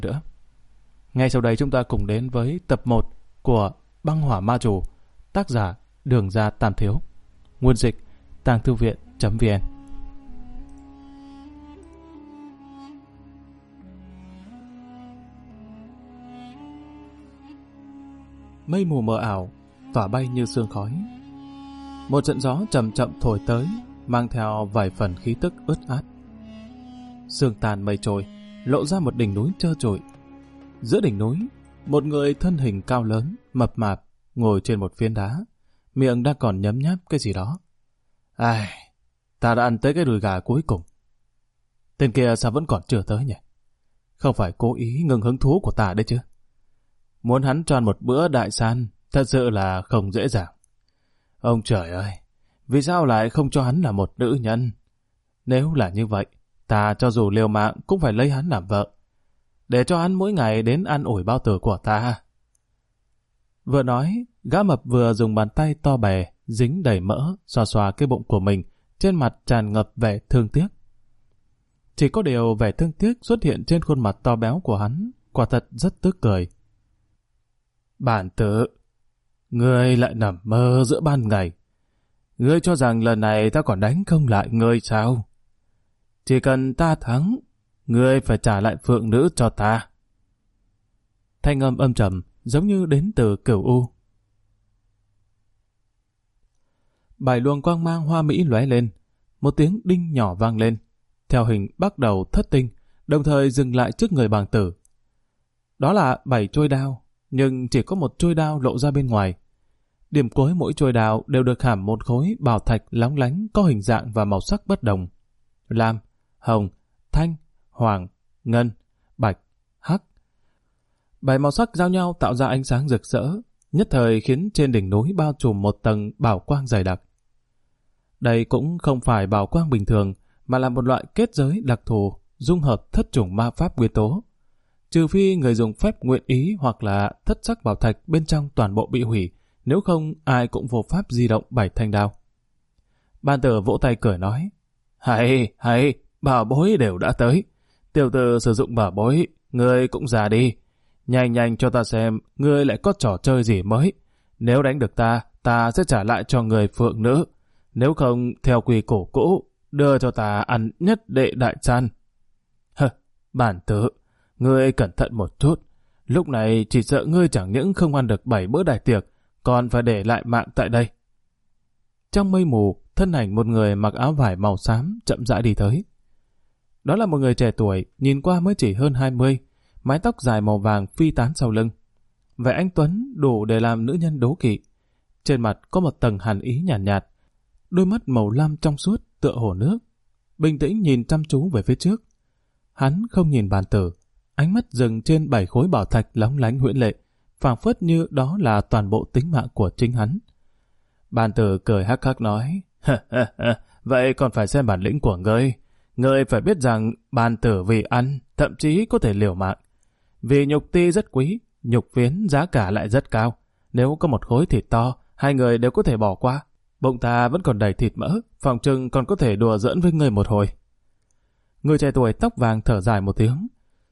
nữa. Ngay sau đây chúng ta cùng đến với tập 1 của Băng Hỏa Ma Chủ, tác giả Đường Ra Tam Thiếu, nguồn dịch tangthuvien.vn. Mây mù mờ ảo tỏa bay như sương khói. Một trận gió chậm chậm thổi tới, mang theo vài phần khí tức ướt át. Sương tàn mây trôi, lộ ra một đỉnh núi trơ trụi. Giữa đỉnh núi, một người thân hình cao lớn, mập mạp, ngồi trên một phiến đá, miệng đang còn nhấm nháp cái gì đó. Ai, ta đã ăn tới cái đùi gà cuối cùng. Tên kia sao vẫn còn chưa tới nhỉ? Không phải cố ý ngừng hứng thú của ta đấy chứ? Muốn hắn cho ăn một bữa đại san, thật sự là không dễ dàng. Ông trời ơi, vì sao lại không cho hắn là một nữ nhân? Nếu là như vậy, ta cho dù liều mạng cũng phải lấy hắn làm vợ, để cho hắn mỗi ngày đến ăn ủi bao tử của ta. Vừa nói, gã mập vừa dùng bàn tay to bè, dính đầy mỡ, xoa xoa cái bụng của mình, trên mặt tràn ngập vẻ thương tiếc. Chỉ có điều vẻ thương tiếc xuất hiện trên khuôn mặt to béo của hắn, quả thật rất tức cười. Bản tử, ngươi lại nằm mơ giữa ban ngày. Ngươi cho rằng lần này ta còn đánh không lại ngươi sao? Chỉ cần ta thắng, ngươi phải trả lại phượng nữ cho ta. Thanh âm âm trầm, giống như đến từ Cửu U. Bảy luồng quang mang hoa mỹ lóe lên, một tiếng đinh nhỏ vang lên, theo hình bắt đầu thất tinh, đồng thời dừng lại trước người bàng tử. Đó là 7 chuôi đao, nhưng chỉ có một chuôi đao lộ ra bên ngoài. Điểm cuối mỗi chuôi đao đều được khảm một khối bảo thạch lóng lánh có hình dạng và màu sắc bất đồng. Lam, hồng, thanh, hoàng, ngân, bạch, hắc. 7 màu sắc giao nhau tạo ra ánh sáng rực rỡ, nhất thời khiến trên đỉnh núi bao trùm một tầng bảo quang dày đặc. Đây cũng không phải bảo quang bình thường, mà là một loại kết giới đặc thù, dung hợp thất chủng ma pháp nguyên tố. Trừ phi người dùng phép nguyện ý hoặc là thất sắc bảo thạch bên trong toàn bộ bị hủy, nếu không ai cũng vô pháp di động 7 thanh đao. Ban tử vỗ tay cười nói, hay, bảo bối đều đã tới. Tiểu tử sử dụng bảo bối, ngươi cũng già đi. Nhanh cho ta xem, ngươi lại có trò chơi gì mới. Nếu đánh được ta sẽ trả lại cho người phượng nữ. Nếu không, theo quy củ cũ, đưa cho ta ăn nhất đệ đại san. Bản tử, ngươi cẩn thận một chút. Lúc này chỉ sợ ngươi chẳng những không ăn được 7 bữa đại tiệc, còn phải để lại mạng tại đây. Trong mây mù, thân ảnh một người mặc áo vải màu xám chậm rãi đi tới. Đó là một người trẻ tuổi, nhìn qua mới chỉ hơn 20, mái tóc dài màu vàng phi tán sau lưng. Vẻ anh tuấn đủ để làm nữ nhân đố kỵ. Trên mặt có một tầng hàn ý nhàn nhạt, đôi mắt màu lam trong suốt tựa hồ nước, bình tĩnh nhìn chăm chú về phía trước. Hắn không nhìn bàn tử, ánh mắt dừng trên 7 khối bảo thạch lóng lánh huyễn lệ, phảng phất như đó là toàn bộ tính mạng của chính hắn. Bàn tử cười hắc hắc nói, vậy còn phải xem bản lĩnh của ngươi. Ngươi phải biết rằng bàn tử vì ăn, thậm chí có thể liều mạng. Vì nhục ti rất quý, nhục phiến giá cả lại rất cao. Nếu có một khối thịt to, hai người đều có thể bỏ qua. Bụng ta vẫn còn đầy thịt mỡ, phòng trừng còn có thể đùa giỡn với ngươi một hồi. Người trẻ tuổi tóc vàng thở dài một tiếng.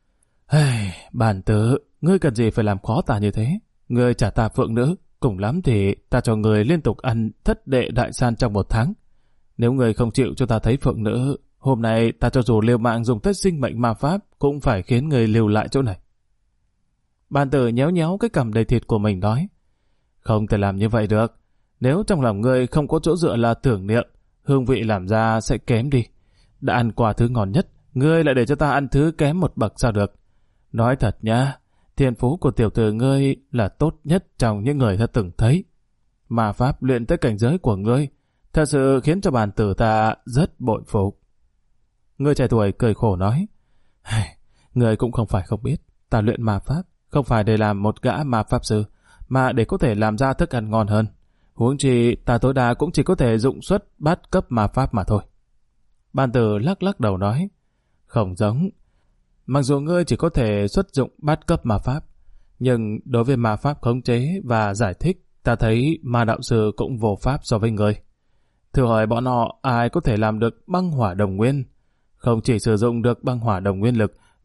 Bàn tử, ngươi cần gì phải làm khó ta như thế? Ngươi trả ta phượng nữ, cùng lắm thì ta cho ngươi liên tục ăn thất đệ đại san trong 1 tháng. Nếu ngươi không chịu cho ta thấy phượng nữ, hôm nay ta cho dù liều mạng dùng tất sinh mệnh ma pháp cũng phải khiến ngươi lưu lại chỗ này. Bàn tử nhéo nhéo cái cằm đầy thịt của mình nói, không thể làm như vậy được. Nếu trong lòng ngươi không có chỗ dựa là tưởng niệm, hương vị làm ra sẽ kém đi. Đã ăn qua thứ ngon nhất, ngươi lại để cho ta ăn thứ kém một bậc sao được? Nói thật nhá, thiên phú của tiểu tử ngươi là tốt nhất trong những người ta từng thấy. Ma pháp luyện tới cảnh giới của ngươi, thật sự khiến cho bàn tử ta rất bội phục. Người trẻ tuổi cười khổ nói, ngươi cũng không phải không biết, ta luyện ma pháp không phải để làm một gã ma pháp sư, mà để có thể làm ra thức ăn ngon hơn. Huống chi ta tối đa cũng chỉ có thể dụng xuất bát cấp ma pháp mà thôi. Bàn tử lắc lắc đầu nói, không giống. Mặc dù ngươi chỉ có thể xuất dụng bát cấp ma pháp, nhưng đối với ma pháp khống chế và giải thích, ta thấy ma đạo sư cũng vô pháp so với ngươi. Thử hỏi bọn họ ai có thể làm được băng hỏa đồng nguyên? Không chỉ sử dụng được băng hỏa đồng nguyên lực,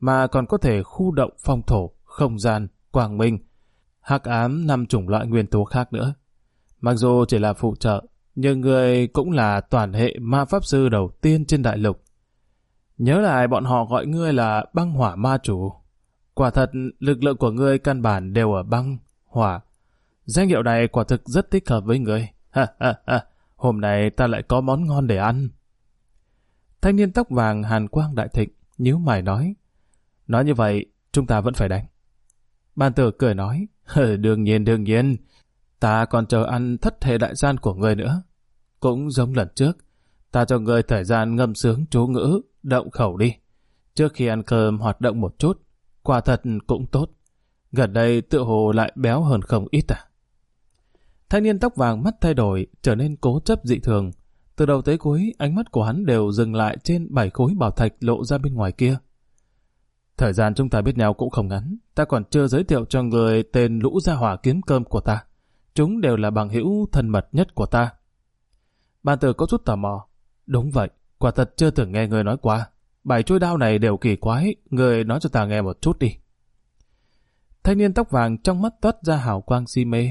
mà còn có thể khu động phong thổ, không gian, quang minh, hắc ám, 5 chủng loại nguyên tố khác nữa. Mặc dù chỉ là phụ trợ, nhưng người cũng là toàn hệ ma pháp sư đầu tiên trên đại lục. Nhớ lại bọn họ gọi ngươi là băng hỏa ma chủ. Quả thật, lực lượng của ngươi căn bản đều ở băng, hỏa. Danh hiệu này quả thực rất thích hợp với ngươi. Ha ha ha, hôm nay ta lại có món ngon để ăn. Thanh niên tóc vàng hàn quang đại thịnh, nhíu mày nói. Nói như vậy, chúng ta vẫn phải đánh. Bàn tử cười nói. Đương nhiên, ta còn chờ ăn thất hệ đại gian của ngươi nữa. Cũng giống lần trước, ta cho ngươi thời gian ngâm sướng chú ngữ, động khẩu đi. Trước khi ăn cơm hoạt động một chút, quả thật cũng tốt. Gần đây tựa hồ lại béo hơn không ít à. Thanh niên tóc vàng mắt thay đổi, trở nên cố chấp dị thường. Từ đầu tới cuối, ánh mắt của hắn đều dừng lại trên 7 khối bảo thạch lộ ra bên ngoài kia. Thời gian chúng ta biết nhau cũng không ngắn, ta còn chưa giới thiệu cho người tên lũ gia hỏa kiếm cơm của ta. Chúng đều là bằng hữu thân mật nhất của ta. Bàn tử có chút tò mò. Đúng vậy, quả thật chưa từng nghe người nói qua. 7 chuôi đao này đều kỳ quái, người nói cho ta nghe một chút đi. Thanh niên tóc vàng trong mắt toát ra hào quang si mê.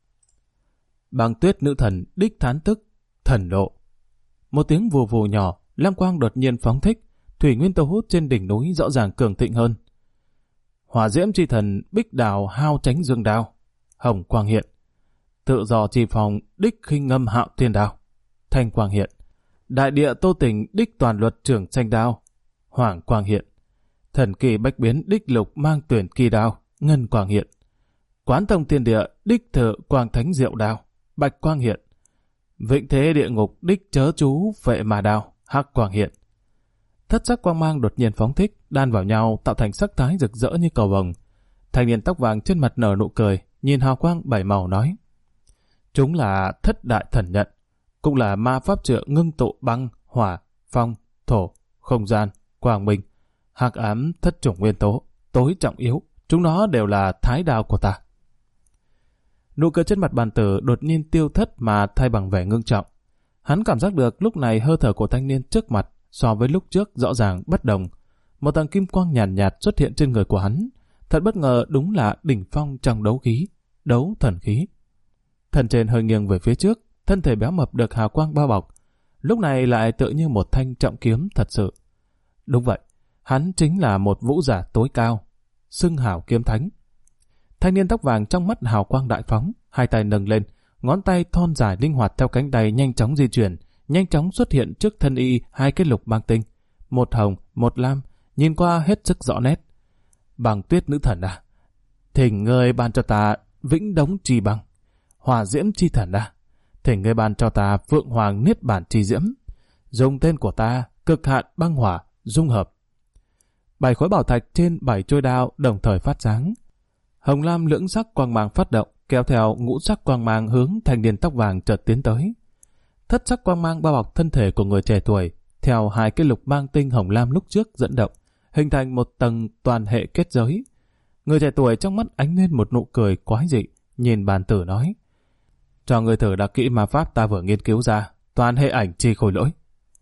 Băng tuyết nữ thần đích thán tức, thần độ. Một tiếng vù vù nhỏ, lam quang đột nhiên phóng thích, thủy nguyên tố hút trên đỉnh núi rõ ràng cường thịnh hơn. Hỏa diễm chi thần bích đào hao tránh dương đao, hồng quang hiện. Tự do chi phòng đích khinh ngâm hạo thiên đao, thanh quang hiện. Đại địa tô tình đích toàn luật trưởng tranh đao, hoàng quang hiện. Thần kỳ bách biến đích lục mang tuyển kỳ đao, ngân quang hiện. Quán thông thiên địa đích thợ quang thánh diệu đao, bạch quang hiện. Vịnh thế địa ngục đích chớ chú phệ mà đao, hắc quang hiện. Thất sắc quang mang đột nhiên phóng thích, đan vào nhau tạo thành sắc thái rực rỡ như cầu vồng. Thanh niên tóc vàng trên mặt nở nụ cười, nhìn hào quang 7 màu nói. Chúng là thất đại thần nhận, cũng là ma pháp trượng ngưng tụ băng, hỏa, phong, thổ, không gian, quang minh, hắc ám thất chủng nguyên tố, tối trọng yếu. Chúng nó đều là thái đao của ta. Nụ cười trên mặt bàn tử đột nhiên tiêu thất mà thay bằng vẻ ngưng trọng. Hắn cảm giác được lúc này hơi thở của thanh niên trước mặt so với lúc trước rõ ràng bất đồng. Một tầng kim quang nhàn nhạt xuất hiện trên người của hắn. Thật bất ngờ đúng là đỉnh phong trong đấu khí, đấu thần khí. Thân trên hơi nghiêng về phía trước, thân thể béo mập được hào quang bao bọc. Lúc này lại tựa như một thanh trọng kiếm thật sự. Đúng vậy, hắn chính là một vũ giả tối cao, xưng hào kiếm thánh. Thanh niên tóc vàng trong mắt hào quang đại phóng, hai tay nâng lên, ngón tay thon dài linh hoạt theo cánh tay nhanh chóng di chuyển, nhanh chóng xuất hiện trước thân y 2 cái lục mang tinh, một hồng, một lam, nhìn qua hết sức rõ nét. Băng tuyết nữ thần à, thỉnh ngươi ban cho ta vĩnh đống chi băng, hỏa diễm chi thần à, thỉnh ngươi ban cho ta phượng hoàng niết bản chi diễm, dùng tên của ta cực hạn băng hỏa dung hợp. 7 khối bảo thạch trên 7 chuôi đao đồng thời phát sáng. Hồng lam lưỡng sắc quang mang phát động, kéo theo ngũ sắc quang mang hướng thanh niên tóc vàng chợt tiến tới. Thất sắc quang mang bao bọc thân thể của người trẻ tuổi, theo 2 cái lục mang tinh hồng lam lúc trước dẫn động, hình thành một tầng toàn hệ kết giới. Người trẻ tuổi trong mắt ánh lên một nụ cười quái dị, nhìn bàn tử nói: cho người thử đặc kỹ ma pháp ta vừa nghiên cứu ra, toàn hệ ảnh chi khôi lỗi.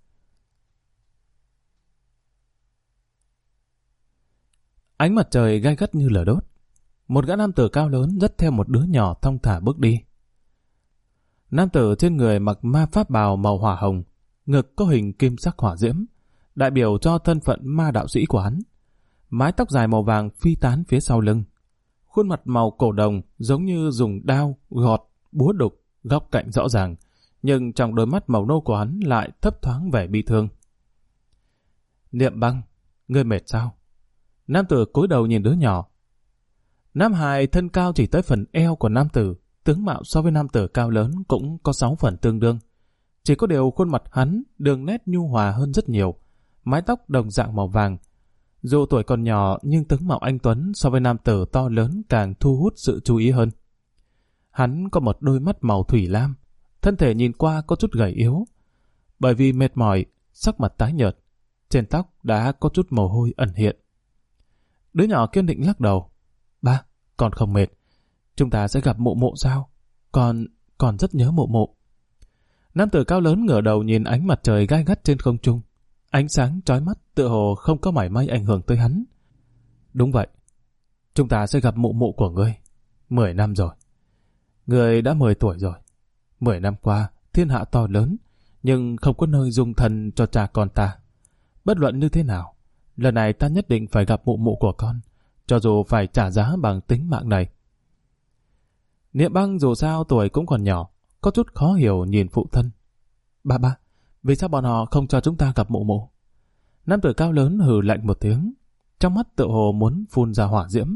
Ánh mặt trời gai gắt như lửa đốt. Một gã nam tử cao lớn dắt theo một đứa nhỏ thong thả bước đi. Nam tử trên người mặc ma pháp bào màu hỏa hồng, ngực có hình kim sắc hỏa diễm, đại biểu cho thân phận ma đạo sĩ của hắn. Mái tóc dài màu vàng phi tán phía sau lưng. Khuôn mặt màu cổ đồng giống như dùng đao, gọt, búa đục, góc cạnh rõ ràng, nhưng trong đôi mắt màu nâu của hắn lại thấp thoáng vẻ bi thương. Niệm băng, ngươi mệt sao? Nam tử cúi đầu nhìn đứa nhỏ. Nam hài thân cao chỉ tới phần eo của nam tử, tướng mạo so với nam tử cao lớn cũng có 6 phần tương đương. Chỉ có điều khuôn mặt hắn đường nét nhu hòa hơn rất nhiều, mái tóc đồng dạng màu vàng. Dù tuổi còn nhỏ nhưng tướng mạo anh tuấn so với nam tử to lớn càng thu hút sự chú ý hơn. Hắn có một đôi mắt màu thủy lam, thân thể nhìn qua có chút gầy yếu. Bởi vì mệt mỏi, sắc mặt tái nhợt, trên tóc đã có chút mồ hôi ẩn hiện. Đứa nhỏ kiên định lắc đầu. Ba, con không mệt. Chúng ta sẽ gặp mụ mụ sao? Con rất nhớ mụ mụ. Nam tử cao lớn ngửa đầu nhìn ánh mặt trời gai gắt trên không trung. Ánh sáng chói mắt tựa hồ không có mảy may ảnh hưởng tới hắn. Đúng vậy. Chúng ta sẽ gặp mụ mụ của ngươi. 10 năm rồi. Ngươi đã 10 tuổi rồi. 10 năm qua, thiên hạ to lớn, nhưng không có nơi dung thân cho cha con ta. Bất luận như thế nào, lần này ta nhất định phải gặp mụ mụ của con, cho dù phải trả giá bằng tính mạng này. Niệm Băng dù sao tuổi cũng còn nhỏ, có chút khó hiểu nhìn phụ thân. Ba, vì sao bọn họ không cho chúng ta gặp mụ mụ? Nam tử cao lớn hừ lạnh một tiếng, trong mắt tựa hồ muốn phun ra hỏa diễm.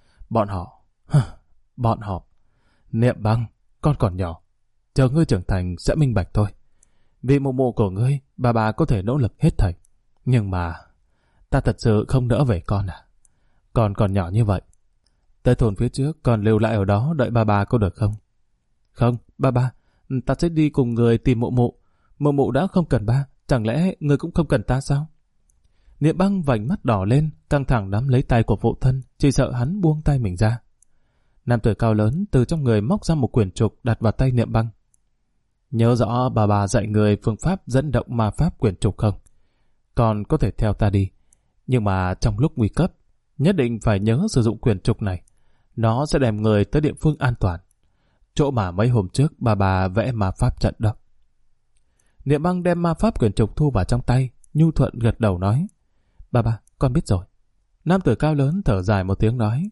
Bọn họ. Niệm Băng, con còn nhỏ, chờ ngươi trưởng thành sẽ minh bạch thôi. Vì mụ mụ của ngươi, bà có thể nỗ lực hết thảy. Nhưng mà, ta thật sự không đỡ về con à? Con còn nhỏ như vậy. Tới thôn phía trước, còn lưu lại ở đó đợi bà có được không? Không, ba, ta sẽ đi cùng người tìm mụ mụ. Mụ mụ đã không cần ba, chẳng lẽ người cũng không cần ta sao? Niệm Băng vành mắt đỏ lên, căng thẳng nắm lấy tay của phụ thân, chỉ sợ hắn buông tay mình ra. Nam tử cao lớn từ trong người móc ra một quyển trục đặt vào tay Niệm Băng. Nhớ rõ bà dạy người phương pháp dẫn động ma pháp quyển trục không? Còn có thể theo ta đi. Nhưng mà trong lúc nguy cấp, nhất định phải nhớ sử dụng quyển trục này. Nó sẽ đem người tới địa phương an toàn. Chỗ mà mấy hôm trước bà vẽ ma pháp trận đó. Niệm Băng đem ma pháp quyển trục thu vào trong tay, nhu thuận gật đầu nói. Ba, con biết rồi. Nam tử cao lớn thở dài một tiếng nói.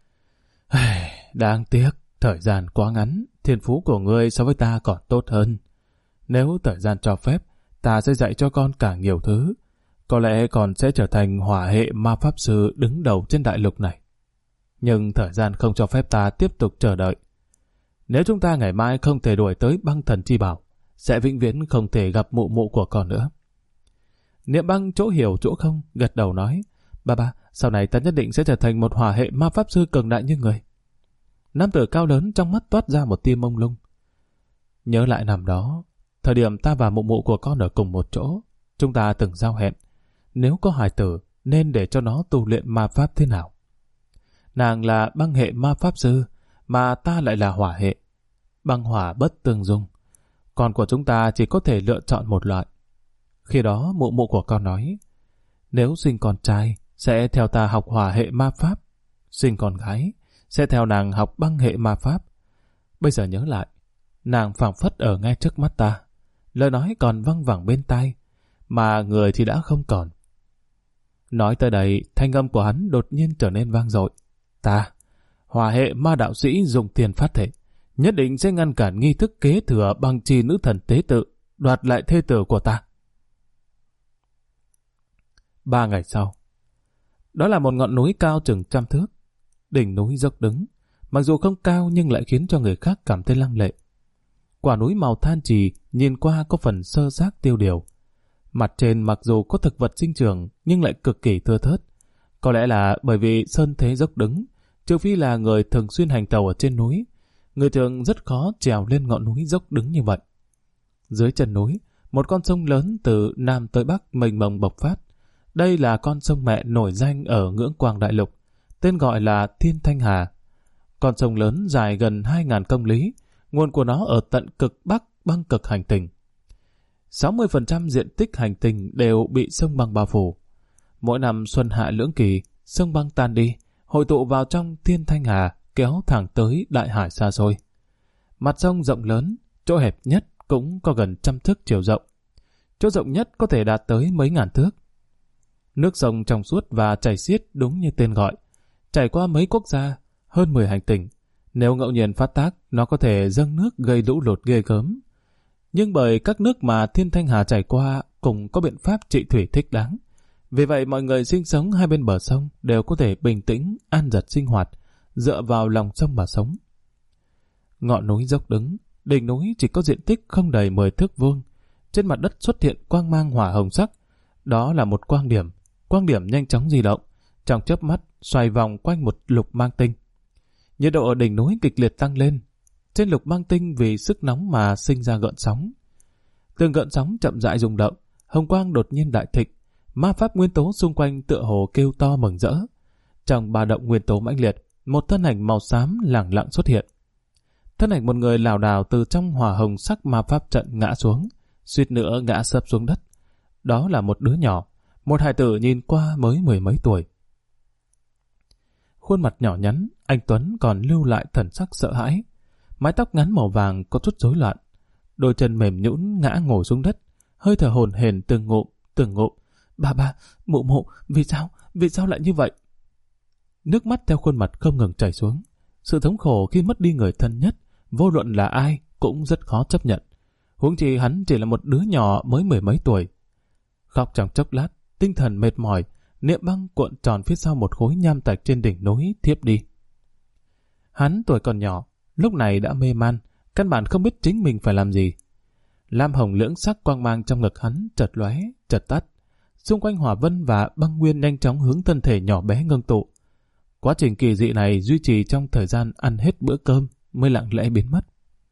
Đáng tiếc, thời gian quá ngắn, thiên phú của ngươi so với ta còn tốt hơn. Nếu thời gian cho phép, ta sẽ dạy cho con càng nhiều thứ. Có lẽ con sẽ trở thành hỏa hệ ma pháp sư đứng đầu trên đại lục này. Nhưng thời gian không cho phép ta tiếp tục chờ đợi. Nếu chúng ta ngày mai không thể đuổi tới băng thần chi bảo, sẽ vĩnh viễn không thể gặp mụ mụ của con nữa. Niệm Băng chỗ hiểu chỗ không, gật đầu nói. Ba, sau này ta nhất định sẽ trở thành một hỏa hệ ma pháp sư cường đại như người. Nam tử cao lớn trong mắt toát ra một tia mông lung. Nhớ lại năm đó, thời điểm ta và mụ mụ của con ở cùng một chỗ, chúng ta từng giao hẹn, nếu có hài tử, nên để cho nó tu luyện ma pháp thế nào. Nàng là băng hệ ma pháp sư, mà ta lại là hỏa hệ. Băng hỏa bất tương dung. Con của chúng ta chỉ có thể lựa chọn một loại. Khi đó mụ mụ của con nói, nếu sinh con trai, sẽ theo ta học hỏa hệ ma pháp. Sinh con gái, sẽ theo nàng học băng hệ ma pháp. Bây giờ nhớ lại, nàng phảng phất ở ngay trước mắt ta. Lời nói còn văng vẳng bên tai, mà người thì đã không còn. Nói tới đây, thanh âm của hắn đột nhiên trở nên vang dội. Ta, hỏa hệ ma đạo sĩ dùng tiền phát thể, nhất định sẽ ngăn cản nghi thức kế thừa bằng trì nữ thần tế tự, đoạt lại thê tử của ta. 3 ngày sau, đó là một ngọn núi cao chừng 100 thước. Đỉnh núi dốc đứng, mặc dù không cao nhưng lại khiến cho người khác cảm thấy lăng lệ. Quả núi màu than trì nhìn qua có phần sơ xác tiêu điều. Mặt trên mặc dù có thực vật sinh trưởng nhưng lại cực kỳ thưa thớt. Có lẽ là bởi vì sơn thế dốc đứng, trừ phi là người thường xuyên hành tàu ở trên núi, người thường rất khó trèo lên ngọn núi dốc đứng như vậy. Dưới chân núi, một con sông lớn từ Nam tới Bắc mênh mông bộc phát. Đây là con sông mẹ nổi danh ở ngưỡng Quang Đại Lục, tên gọi là Thiên Thanh Hà. Con sông lớn dài gần 2.000 công lý, nguồn của nó ở tận cực Bắc băng cực hành tinh. 60% diện tích hành tinh đều bị sông băng bao phủ. Mỗi năm xuân hạ lưỡng kỳ, sông băng tan đi, hội tụ vào trong Thiên Thanh Hà, kéo thẳng tới đại hải xa xôi. Mặt sông rộng lớn, chỗ hẹp nhất cũng có gần 100 thước chiều rộng. Chỗ rộng nhất có thể đạt tới mấy ngàn thước. Nước sông trong suốt và chảy xiết đúng như tên gọi, trải qua mấy quốc gia, hơn 10 hành tinh. Nếu ngẫu nhiên phát tác, nó có thể dâng nước gây lũ lụt ghê gớm. Nhưng bởi các nước mà Thiên Thanh Hà trải qua cũng có biện pháp trị thủy thích đáng. Vì vậy mọi người sinh sống hai bên bờ sông đều có thể bình tĩnh, an dật sinh hoạt, dựa vào lòng sông mà sống. Ngọn núi dốc đứng, đỉnh núi chỉ có diện tích không đầy 10 thước vuông. Trên mặt đất xuất hiện quang mang hỏa hồng sắc. Đó là một quang điểm. Quang điểm nhanh chóng di động, trong chớp mắt xoay vòng quanh một lục mang tinh. Nhiệt độ ở đỉnh núi kịch liệt tăng lên. Trên lục mang tinh vì sức nóng mà sinh ra gợn sóng. Từng gợn sóng chậm rãi rung động, hồng quang đột nhiên đại thịnh. Ma pháp nguyên tố xung quanh tựa hồ kêu to mừng rỡ. Trong ba động nguyên tố mãnh liệt, một thân ảnh màu xám lẳng lặng xuất hiện. Thân ảnh một người lảo đảo từ trong hỏa hồng sắc ma pháp trận ngã xuống, suýt nữa ngã sấp xuống đất. Đó là một đứa nhỏ, một hài tử nhìn qua mới 10 mấy tuổi. khuôn mặt nhỏ nhắn, anh Tuấn còn lưu lại thần sắc sợ hãi. Mái tóc ngắn màu vàng có chút rối loạn, đôi chân mềm nhũn ngã ngồi xuống đất, hơi thở hổn hển từng ngụm. Ba, mụ, vì sao lại như vậy? Nước mắt theo khuôn mặt không ngừng chảy xuống. Sự thống khổ khi mất đi người thân nhất, vô luận là ai cũng rất khó chấp nhận. Huống chi hắn chỉ là một đứa nhỏ mới 10 mấy tuổi. Khóc trong chốc lát, tinh thần mệt mỏi, Niệm Băng cuộn tròn phía sau một khối nham thạch trên đỉnh núi thiếp đi. Hắn tuổi còn nhỏ, lúc này đã mê man, căn bản không biết chính mình phải làm gì. Lam hồng lưỡng sắc quang mang trong ngực hắn chợt lóe, chợt tắt. Xung quanh hỏa vân và băng nguyên nhanh chóng hướng thân thể nhỏ bé ngưng tụ. Quá trình kỳ dị này duy trì trong thời gian ăn hết bữa cơm mới lặng lẽ biến mất.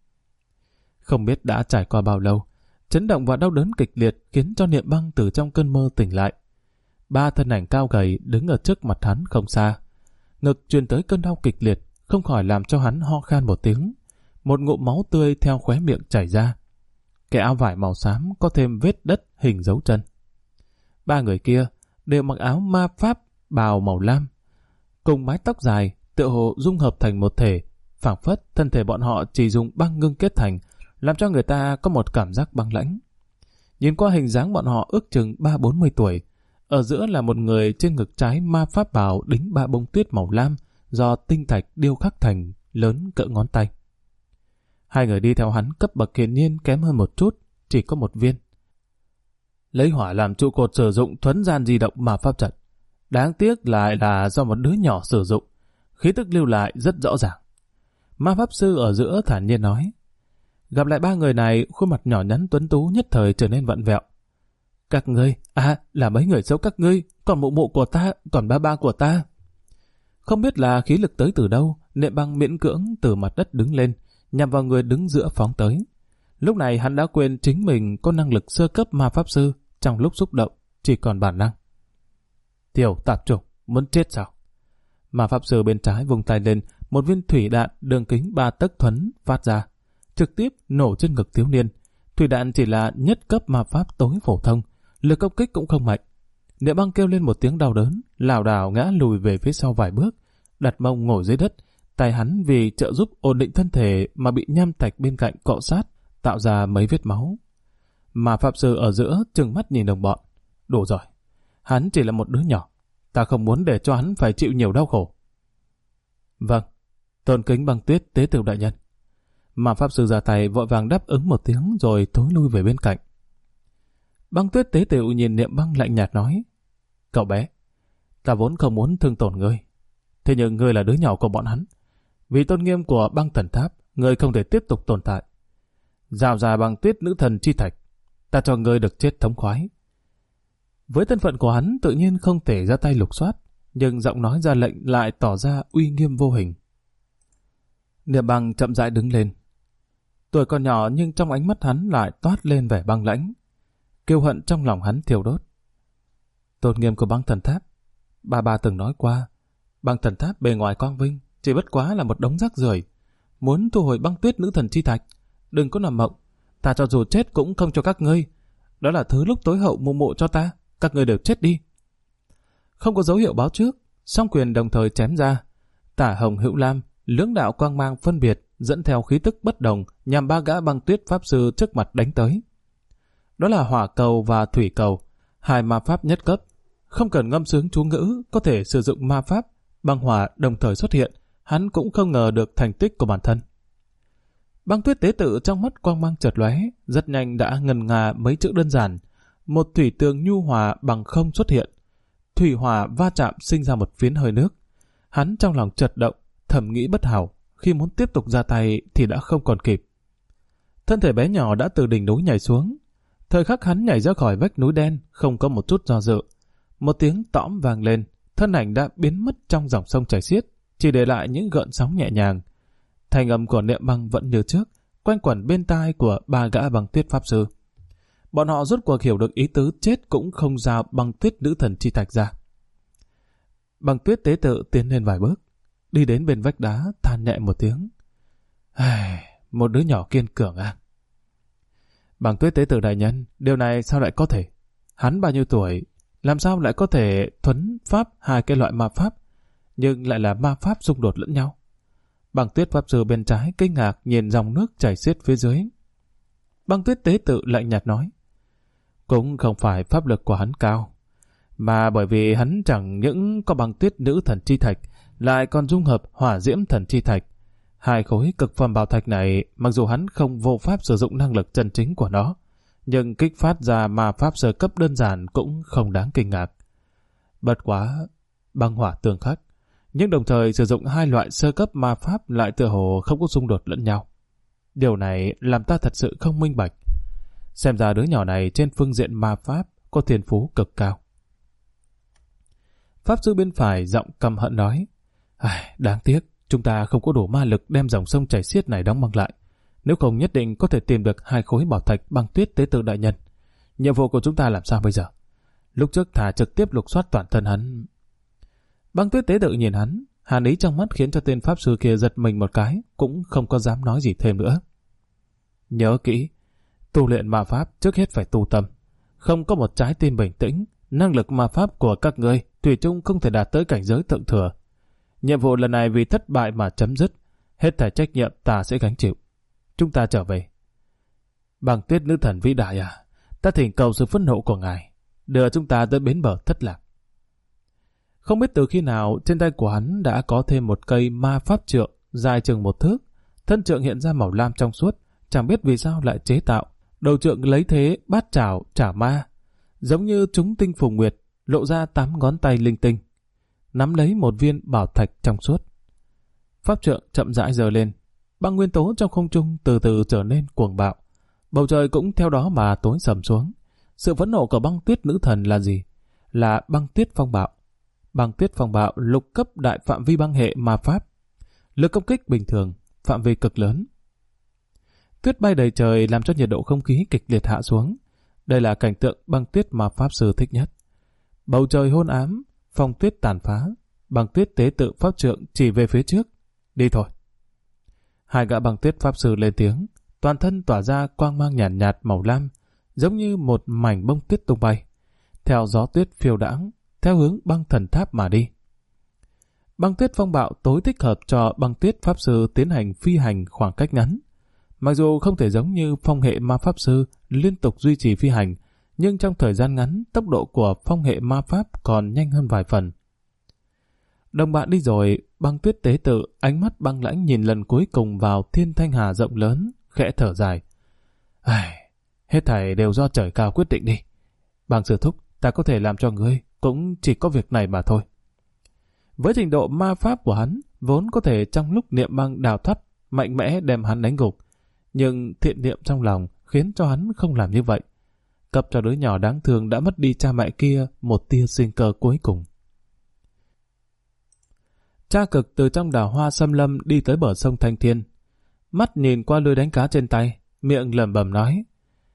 Không biết đã trải qua bao lâu, chấn động và đau đớn kịch liệt khiến cho Niệm Băng từ trong cơn mơ tỉnh lại. 3 thân ảnh cao gầy đứng ở trước mặt hắn không xa. Ngực truyền tới cơn đau kịch liệt, không khỏi làm cho hắn ho khan một tiếng. Một ngụm máu tươi theo khóe miệng chảy ra. Cái áo vải màu xám có thêm vết đất hình dấu chân. 3 người kia đều mặc áo ma pháp bào màu lam, cùng mái tóc dài, tựa hồ dung hợp thành một thể, phảng phất thân thể bọn họ chỉ dùng băng ngưng kết thành, làm cho người ta có một cảm giác băng lãnh. Nhìn qua hình dáng bọn họ ước chừng 30-40 tuổi, ở giữa là một người trên ngực trái ma pháp bào đính 3 bông tuyết màu lam do tinh thạch điêu khắc thành, lớn cỡ ngón tay. 2 người đi theo hắn cấp bậc hiển nhiên kém hơn một chút, chỉ có 1 viên. Lấy hỏa làm trụ cột sử dụng thuấn gian di động ma pháp trận. Đáng tiếc lại là do một đứa nhỏ sử dụng, khí tức lưu lại rất rõ ràng. Ma pháp sư ở giữa thản nhiên nói. Gặp lại 3 người này, khuôn mặt nhỏ nhắn tuấn tú nhất thời trở nên vặn vẹo. Các ngươi, là mấy người xấu các ngươi, còn mụ của ta, còn ba của ta. Không biết là khí lực tới từ đâu, Niệm Băng miễn cưỡng từ mặt đất đứng lên, nhằm vào người đứng giữa phóng tới. Lúc này hắn đã quên chính mình có năng lực sơ cấp ma pháp sư, trong lúc xúc động, chỉ còn bản năng. Tiểu tạp chủng, muốn chết sao? Ma pháp sư bên trái vùng tay lên, một viên thủy đạn đường kính 3 tấc thuấn phát ra, trực tiếp nổ trên ngực thiếu niên. Thủy đạn chỉ là nhất cấp ma pháp tối phổ thông, lực công kích cũng không mạnh. Niệm Băng kêu lên một tiếng đau đớn, lảo đảo ngã lùi về phía sau vài bước, đặt mông ngồi dưới đất. Tay hắn vì trợ giúp ổn định thân thể mà bị nham thạch bên cạnh cọ sát, tạo ra mấy vết máu. Mà pháp sư ở giữa trừng mắt nhìn đồng bọn. Đủ rồi, hắn chỉ là một đứa nhỏ, ta không muốn để cho hắn phải chịu nhiều đau khổ. Vâng, tôn kính Băng Tuyết tế tiểu đại nhân. Mà pháp sư ra tay vội vàng đáp ứng một tiếng rồi thối lui về bên cạnh. Băng Tuyết tế tiểu nhìn Niệm Băng lạnh nhạt nói. Cậu bé, ta vốn không muốn thương tổn ngươi, thế nhưng ngươi là đứa nhỏ của bọn hắn. Vì tôn nghiêm của Băng Thần Tháp, ngươi không thể tiếp tục tồn tại. Rào ra Băng Tuyết nữ thần chi thạch, ta cho ngươi được chết thống khoái. Với thân phận của hắn tự nhiên không thể ra tay lục soát, nhưng giọng nói ra lệnh lại tỏ ra uy nghiêm vô hình. Niệm Băng chậm rãi đứng lên. Tuổi còn nhỏ nhưng trong ánh mắt hắn lại toát lên vẻ băng lãnh. Kiêu hận trong lòng hắn thiêu đốt. Tôn nghiêm của Băng Thần Tháp, ba từng nói qua, Băng Thần Tháp bề ngoài quang vinh, chỉ bất quá là một đống rác rưởi. Muốn thu hồi Băng Tuyết nữ thần chi thạch, đừng có nằm mộng, ta cho dù chết cũng không cho các ngươi. Đó là thứ lúc tối hậu mộ cho ta, các ngươi đều chết đi. Không có dấu hiệu báo trước, song quyền đồng thời chém ra. Tả hồng hữu lam, lưỡng đạo quang mang phân biệt, dẫn theo khí tức bất đồng, nhằm 3 gã Băng Tuyết pháp sư trước mặt đánh tới. Đó là hỏa cầu và thủy cầu, 2 ma pháp nhất cấp. Không cần ngâm sướng chú ngữ, có thể sử dụng ma pháp, băng hỏa đồng thời xuất hiện, hắn cũng không ngờ được thành tích của bản thân. Băng Tuyết tế tự trong mắt quang mang chợt lóe, rất nhanh đã ngần ngà mấy chữ đơn giản. Một thủy tường nhu hòa bằng không xuất hiện. Thủy hỏa va chạm sinh ra một phiến hơi nước. Hắn trong lòng chợt động, thầm nghĩ bất hảo, khi muốn tiếp tục ra tay thì đã không còn kịp. Thân thể bé nhỏ đã từ đỉnh núi nhảy xuống. Thời khắc hắn nhảy ra khỏi vách núi đen, không có một chút do dự. Một tiếng tõm vang lên, thân ảnh đã biến mất trong dòng sông chảy xiết, chỉ để lại những gợn sóng nhẹ nhàng. Thanh âm của Niệm Băng vẫn như trước, quanh quẩn bên tai của 3 gã Băng Tuyết pháp sư. Bọn họ rốt cuộc hiểu được ý tứ chết cũng không giao Băng Tuyết nữ thần chi thạch ra. Băng Tuyết tế tự tiến lên vài bước, đi đến bên vách đá, than nhẹ một tiếng. Một đứa nhỏ kiên cường à? Băng Tuyết tế tự đại nhân, điều này sao lại có thể? Hắn bao nhiêu tuổi, làm sao lại có thể thuấn pháp 2 cái loại ma pháp? nhưng lại là ma pháp xung đột lẫn nhau. Băng Tuyết pháp sư bên trái kinh ngạc nhìn dòng nước chảy xiết phía dưới. Băng Tuyết tế tự lạnh nhạt nói, cũng không phải pháp lực của hắn cao, mà bởi vì hắn chẳng những có băng tuyết nữ thần chi thạch, lại còn dung hợp hỏa diễm thần chi thạch. Hai khối cực phẩm bảo thạch này, mặc dù hắn không vô pháp sử dụng năng lực chân chính của nó, nhưng kích phát ra ma pháp sơ cấp đơn giản cũng không đáng kinh ngạc. Bất quá, băng hỏa tương khắc, nhưng đồng thời sử dụng hai loại sơ cấp ma pháp lại tựa hồ không có xung đột lẫn nhau. Điều này làm ta thật sự không minh bạch. Xem ra đứa nhỏ này trên phương diện ma pháp có thiên phú cực cao. Pháp sư bên phải giọng căm hận nói, đáng tiếc, chúng ta không có đủ ma lực đem dòng sông chảy xiết này đóng băng lại. Nếu không nhất định có thể tìm được hai khối bảo thạch Băng Tuyết tế tự đại nhân. Nhiệm vụ của chúng ta làm sao bây giờ? Lúc trước thả trực tiếp lục soát toàn thân hắn. Băng Tuyết tế tự nhìn hắn, hàn ý trong mắt khiến cho tên pháp sư kia giật mình một cái, cũng không có dám nói gì thêm nữa. Nhớ kỹ, tu luyện ma pháp trước hết phải tu tâm. Không có một trái tim bình tĩnh, năng lực ma pháp của các ngươi thủy chung không thể đạt tới cảnh giới thượng thừa. Nhiệm vụ lần này vì thất bại mà chấm dứt, hết thảy trách nhiệm ta sẽ gánh chịu. Chúng ta trở về. Băng Tuyết nữ thần vĩ đại à, ta thỉnh cầu sự phẫn nộ của ngài, đưa chúng ta tới bến bờ thất lạc. Không biết từ khi nào trên tay của hắn đã có thêm một cây ma pháp trượng dài chừng 1 thước, thân trượng hiện ra màu lam trong suốt, chẳng biết vì sao lại chế tạo. Đầu trượng lấy thế bát trảo trả ma, giống như chúng tinh phùng nguyệt, lộ ra 8 ngón tay linh tinh, nắm lấy một viên bảo thạch trong suốt. Pháp trượng chậm rãi giơ lên, băng nguyên tố trong không trung từ từ trở nên cuồng bạo, bầu trời cũng theo đó mà tối sầm xuống. Sự phẫn nộ của Băng Tuyết nữ thần là gì? Là băng tuyết phong bạo. Băng tuyết phong bạo lục cấp đại phạm vi băng hệ ma pháp, lực công kích bình thường, phạm vi cực lớn. Tuyết bay đầy trời làm cho nhiệt độ không khí kịch liệt hạ xuống. Đây là cảnh tượng băng tuyết mà pháp sư thích nhất. Bầu trời hôn ám, phong tuyết tàn phá, Băng Tuyết tế tự pháp trượng chỉ về phía trước. Đi thôi. Hai gã băng tuyết pháp sư lên tiếng, toàn thân tỏa ra quang mang nhàn nhạt màu lam, giống như một mảnh bông tuyết tung bay, theo gió tuyết phiêu đãng, theo hướng băng thần tháp mà đi. Băng tuyết phong bạo tối thích hợp cho băng tuyết pháp sư tiến hành phi hành khoảng cách ngắn. Mặc dù không thể giống như phong hệ ma pháp sư liên tục duy trì phi hành, nhưng trong thời gian ngắn, tốc độ của phong hệ ma pháp còn nhanh hơn vài phần. Đồng bạn đi rồi, Băng Tuyết tế tự ánh mắt băng lãnh nhìn lần cuối cùng vào thiên thanh hà rộng lớn, khẽ thở dài. Hết thảy đều do trời cao quyết định đi. Băng sư thúc, ta có thể làm cho ngươi cũng chỉ có việc này mà thôi. Với trình độ ma pháp của hắn, vốn có thể trong lúc niệm băng đào thoát, mạnh mẽ đem hắn đánh gục. Nhưng thiện niệm trong lòng khiến cho hắn không làm như vậy. Cấp cho đứa nhỏ đáng thương đã mất đi cha mẹ kia một tia sinh cơ cuối cùng. Cha Cực từ trong đào hoa xâm lâm đi tới bờ sông Thanh Thiên. Mắt nhìn qua lưới đánh cá trên tay, miệng lẩm bẩm nói.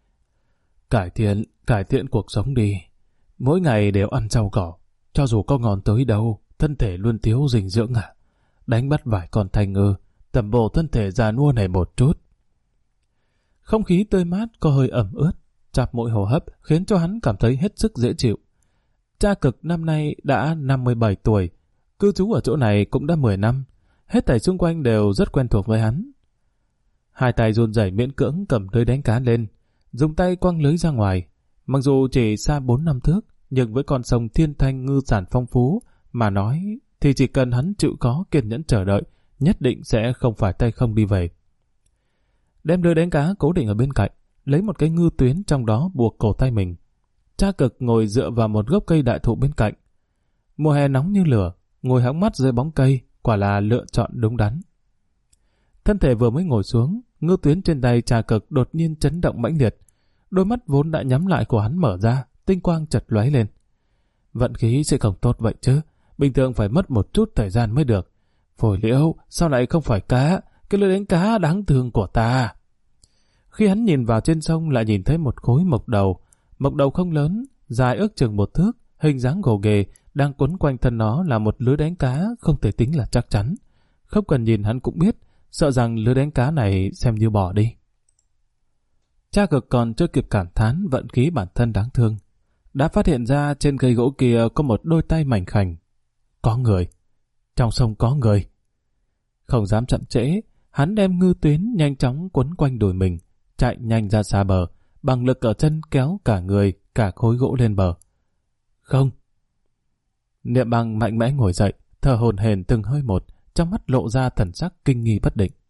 Cải thiện cuộc sống đi. Mỗi ngày đều ăn rau cỏ. Cho dù có ngon tới đâu, thân thể luôn thiếu dinh dưỡng à. Đánh bắt vài con thanh ngư, tẩm bổ thân thể già nua này một chút. Không khí tươi mát có hơi ẩm ướt, chạm mũi hô hấp khiến cho hắn cảm thấy hết sức dễ chịu. Cha Cực năm nay đã 57 tuổi, cư trú ở chỗ này cũng đã 10 năm, hết thảy xung quanh đều rất quen thuộc với hắn. Hai tay run rẩy miễn cưỡng cầm lưới đánh cá lên, dùng tay quăng lưới ra ngoài. Mặc dù chỉ xa 4 năm thước, nhưng với con sông Thiên Thanh ngư sản phong phú mà nói thì chỉ cần hắn chịu có kiên nhẫn chờ đợi, nhất định sẽ không phải tay không đi về. Đem lưới đánh cá cố định ở bên cạnh, lấy một cái ngư tuyến trong đó buộc cổ tay mình. Cha Cực ngồi dựa vào một gốc cây đại thụ bên cạnh. Mùa hè nóng như lửa, ngồi hóng mắt dưới bóng cây, quả là lựa chọn đúng đắn. Thân thể vừa mới ngồi xuống, ngư tuyến trên tay Cha Cực đột nhiên chấn động mãnh liệt. Đôi mắt vốn đã nhắm lại của hắn mở ra, tinh quang chật lóe lên. Vận khí sẽ không tốt vậy chứ, bình thường phải mất một chút thời gian mới được. Phổi liễu, sao lại không phải cá, cái lưới đánh cá đáng thương của ta. Khi hắn nhìn vào trên sông lại nhìn thấy một khối mộc đầu không lớn, dài ước chừng 1 thước, hình dáng gồ ghề, đang quấn quanh thân nó là một lưới đánh cá không thể tính là chắc chắn. Không cần nhìn hắn cũng biết, sợ rằng lưới đánh cá này xem như bỏ đi. Cha Cực còn chưa kịp cảm thán vận khí bản thân đáng thương, đã phát hiện ra trên cây gỗ kia có một đôi tay mảnh khảnh. Có người. trong sông có người. Không dám chậm trễ, hắn đem ngư tuyến nhanh chóng quấn quanh đùi mình, chạy nhanh ra xa bờ, bằng lực ở chân kéo cả người, cả khối gỗ lên bờ. Không. Niệm Băng mạnh mẽ ngồi dậy, thở hổn hển từng hơi một, trong mắt lộ ra thần sắc kinh nghi bất định.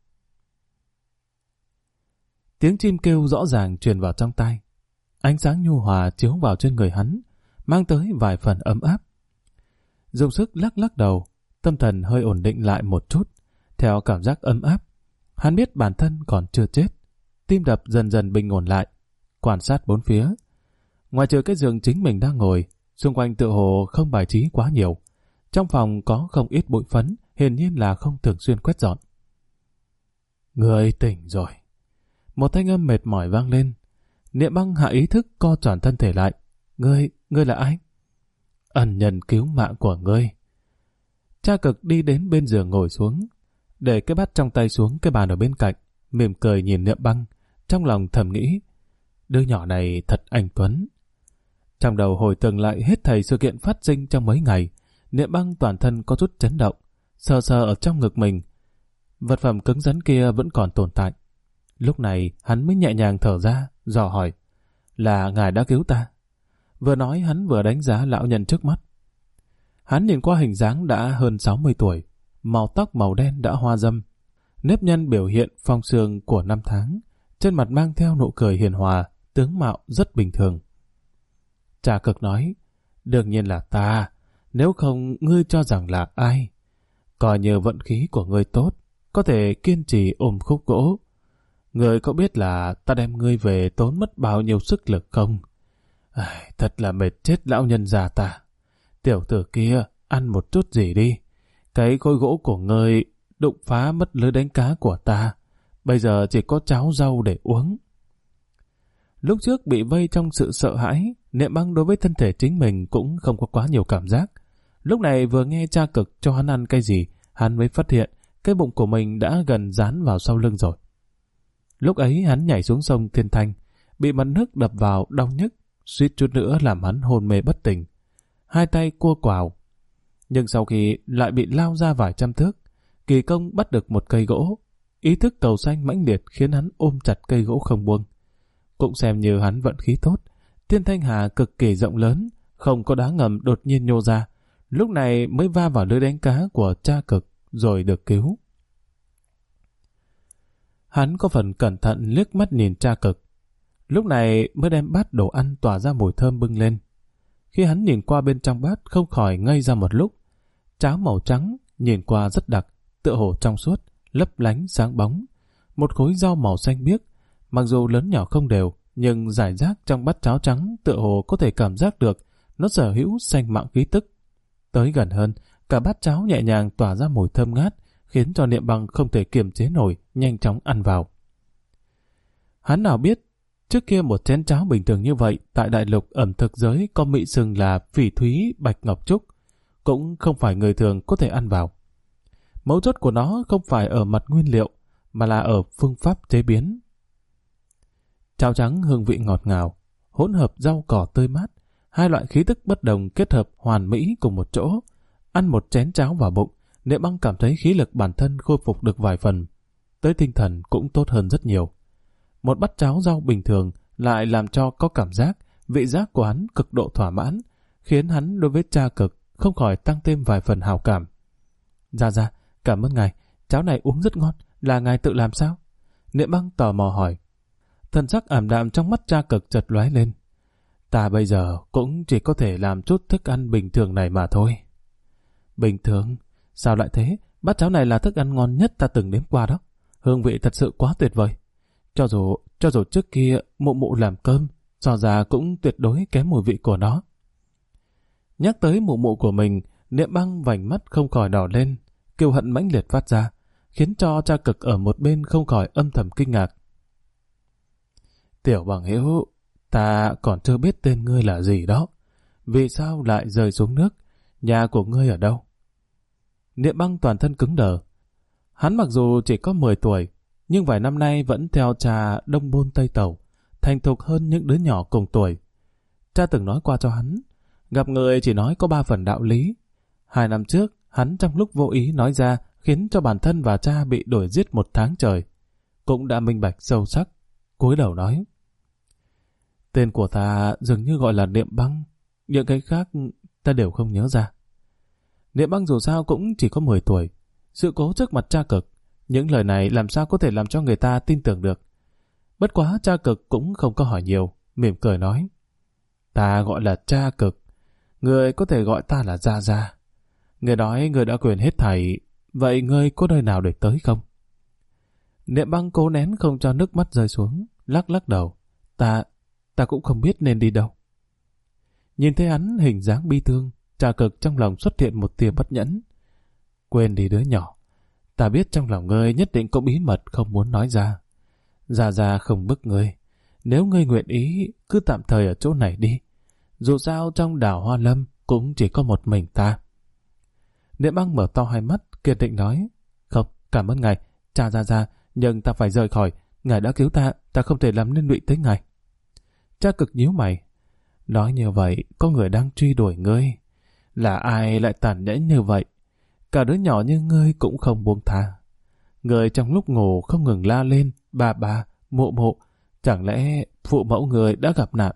Tiếng chim kêu rõ ràng truyền vào trong tai. Ánh sáng nhu hòa chiếu vào trên người hắn, mang tới vài phần ấm áp. Dùng sức lắc lắc đầu, tâm thần hơi ổn định lại một chút. Theo cảm giác ấm áp, hắn biết bản thân còn chưa chết. Tim đập dần dần bình ổn lại, quan sát bốn phía. Ngoài trừ cái giường chính mình đang ngồi, xung quanh tựa hồ không bài trí quá nhiều. Trong phòng có không ít bụi phấn, hiển nhiên là không thường xuyên quét dọn. Người tỉnh rồi. Một thanh âm mệt mỏi vang lên. Niệm Băng hạ ý thức co tròn thân thể lại. Ngươi là ai? Ân nhân cứu mạng của ngươi. Cha Cực đi đến bên giường ngồi xuống, để cái bát trong tay xuống cái bàn ở bên cạnh, mỉm cười nhìn Niệm Băng, trong lòng thầm nghĩ, đứa nhỏ này thật anh tuấn. Trong đầu hồi tưởng lại hết thảy sự kiện phát sinh trong mấy ngày, Niệm Băng toàn thân có chút chấn động, sờ sờ ở trong ngực mình. Vật phẩm cứng rắn kia vẫn còn tồn tại. Lúc này hắn mới nhẹ nhàng thở ra, dò hỏi, là ngài đã cứu ta? Vừa nói hắn vừa đánh giá lão nhân trước mắt. Hắn nhìn qua hình dáng đã hơn 60 tuổi, màu tóc màu đen đã hoa râm, nếp nhăn biểu hiện phong sương của năm tháng, trên mặt mang theo nụ cười hiền hòa, tướng mạo rất bình thường. Cha Cực nói, đương nhiên là ta, nếu không ngươi cho rằng là ai? Coi như vận khí của ngươi tốt, có thể kiên trì ôm khúc gỗ. Ngươi có biết là ta đem ngươi về tốn mất bao nhiêu sức lực không? Thật là mệt chết lão nhân già ta. Tiểu tử kia, ăn một chút gì đi. Cái khối gỗ của ngươi đụng phá mất lưới đánh cá của ta. Bây giờ chỉ có cháo rau để uống. Lúc trước bị vây trong sự sợ hãi, Niệm Băng đối với thân thể chính mình cũng không có quá nhiều cảm giác. Lúc này vừa nghe cha Cực cho hắn ăn cái gì, hắn mới phát hiện cái bụng của mình đã gần dán vào sau lưng rồi. Lúc ấy hắn nhảy xuống sông Thiên Thanh, bị mặt nước đập vào đau nhức, suýt chút nữa làm hắn hôn mê bất tỉnh. Hai tay cua quào. Nhưng sau khi lại bị lao ra vài trăm thước, kỳ công bắt được một cây gỗ. Ý thức cầu sanh mãnh liệt khiến hắn ôm chặt cây gỗ không buông. Cũng xem như hắn vận khí tốt. Thiên Thanh Hà cực kỳ rộng lớn, không có đá ngầm đột nhiên nhô ra. Lúc này mới va vào lưới đánh cá của cha Cực, rồi được cứu. Hắn có phần cẩn thận liếc mắt nhìn cha Cực. Lúc này mới đem bát đồ ăn tỏa ra mùi thơm bưng lên. Khi hắn nhìn qua bên trong bát không khỏi ngây ra một lúc. Cháo màu trắng, nhìn qua rất đặc, tựa hồ trong suốt, lấp lánh sáng bóng. Một khối rau màu xanh biếc, mặc dù lớn nhỏ không đều, nhưng rải rác trong bát cháo trắng tựa hồ có thể cảm giác được nó sở hữu xanh mặn khí tức. Tới gần hơn, cả bát cháo nhẹ nhàng tỏa ra mùi thơm ngát, khiến cho Niệm Băng không thể kiềm chế nổi, nhanh chóng ăn vào. Hắn nào biết, trước kia một chén cháo bình thường như vậy tại đại lục ẩm thực giới có mỹ xưng là phỉ thúy bạch ngọc trúc, cũng không phải người thường có thể ăn vào. Mấu chốt của nó không phải ở mặt nguyên liệu, mà là ở phương pháp chế biến. Cháo trắng hương vị ngọt ngào, hỗn hợp rau cỏ tươi mát, hai loại khí tức bất đồng kết hợp hoàn mỹ cùng một chỗ. Ăn một chén cháo vào bụng, Niệm Băng cảm thấy khí lực bản thân khôi phục được vài phần, tới tinh thần cũng tốt hơn rất nhiều. Một bát cháo rau bình thường lại làm cho có cảm giác vị giác của hắn cực độ thỏa mãn, khiến hắn đối với cha Cực không khỏi tăng thêm vài phần hào cảm. Dạ, cảm ơn ngài, cháo này uống rất ngon, là ngài tự làm sao? Niệm Băng tò mò hỏi. Thần sắc ảm đạm trong mắt cha Cực chợt lóe lên. Ta bây giờ cũng chỉ có thể làm chút thức ăn bình thường này mà thôi. Bình thường? Sao lại thế? Bát cháo này là thức ăn ngon nhất ta từng nếm qua đó. Hương vị thật sự quá tuyệt vời. Cho dù trước kia mụ làm cơm, so ra cũng tuyệt đối kém mùi vị của nó. Nhắc tới mụ của mình, Niệm Băng vành mắt không khỏi đỏ lên, kiêu hận mãnh liệt phát ra, khiến cho cha Cực ở một bên không khỏi âm thầm kinh ngạc. Tiểu bằng hữu, ta còn chưa biết tên ngươi là gì đó. Vì sao lại rơi xuống nước? Nhà của ngươi ở đâu? Niệm Băng toàn thân cứng đờ. Hắn mặc dù chỉ có 10 tuổi, nhưng vài năm nay vẫn theo cha Đông Bôn Tây Tẩu, thành thục hơn những đứa nhỏ cùng tuổi. Cha từng nói qua cho hắn, gặp người chỉ nói có 3 phần đạo lý. 2 năm trước, hắn trong lúc vô ý nói ra khiến cho bản thân và cha bị đuổi giết 1 tháng trời. Cũng đã minh bạch sâu sắc, cúi đầu nói: tên của ta dường như gọi là Niệm Băng, những cái khác ta đều không nhớ ra. Niệm Băng dù sao cũng chỉ có 10 tuổi, sự cố trước mặt Cha Cực, những lời này làm sao có thể làm cho người ta tin tưởng được. Bất quá Cha Cực cũng không có hỏi nhiều, mỉm cười nói: ta gọi là Cha Cực, người có thể gọi ta là Gia Gia. Người nói người đã quyền hết thảy, vậy ngươi có nơi nào để tới không? Niệm Băng cố nén không cho nước mắt rơi xuống, lắc lắc đầu: ta cũng không biết nên đi đâu. Nhìn thấy hắn hình dáng bi thương, Cha Cực trong lòng xuất hiện một tia bất nhẫn. Quên đi đứa nhỏ, ta biết trong lòng ngươi nhất định có bí mật không muốn nói ra. Gia Gia không bức ngươi, nếu ngươi nguyện ý cứ tạm thời ở chỗ này đi. Dù sao trong đảo Hoa Lâm cũng chỉ có một mình ta. Niệm Băng mở to hai mắt, kiên định nói: không, cảm ơn ngài, cha Gia Gia, nhưng ta phải rời khỏi. Ngài đã cứu ta không thể làm liên lụy tới ngài. Cha Cực nhíu mày: nói như vậy, có người đang truy đuổi ngươi. Là ai lại tàn nhẫn như vậy? Cả đứa nhỏ như ngươi cũng không buông tha. Ngươi trong lúc ngủ không ngừng la lên: bà, mụ, chẳng lẽ phụ mẫu người đã gặp nạn?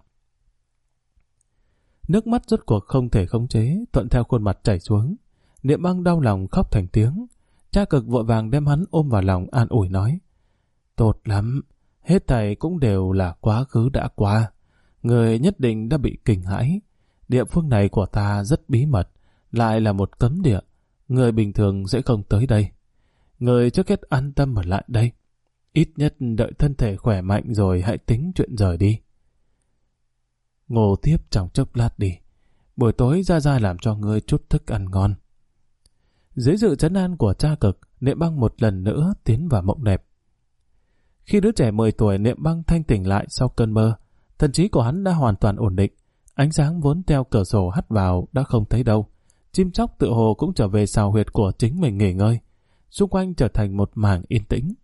Nước mắt rốt cuộc không thể khống chế, thuận theo khuôn mặt chảy xuống. Niệm Băng đau lòng khóc thành tiếng. Cha Cực vội vàng đem hắn ôm vào lòng an ủi nói: tốt lắm, hết thảy cũng đều là quá khứ đã qua. Người nhất định đã bị kinh hãi. Địa phương này của ta rất bí mật, lại là một cấm địa. Người bình thường sẽ không tới đây. Người trước hết an tâm ở lại đây. Ít nhất đợi thân thể khỏe mạnh rồi hãy tính chuyện rời đi. Ngủ tiếp trong chốc lát đi. Buổi tối Gia Gia làm cho ngươi chút thức ăn ngon. Dưới sự trấn an của Cha Cực, Niệm Băng một lần nữa tiến vào mộng đẹp. Khi đứa trẻ 10 tuổi Niệm Băng thanh tỉnh lại sau cơn mơ, thần trí của hắn đã hoàn toàn ổn định. Ánh sáng vốn theo cửa sổ hắt vào đã không thấy đâu. Chim chóc tựa hồ cũng trở về sào huyệt của chính mình nghỉ ngơi. Xung quanh trở thành một mảng yên tĩnh.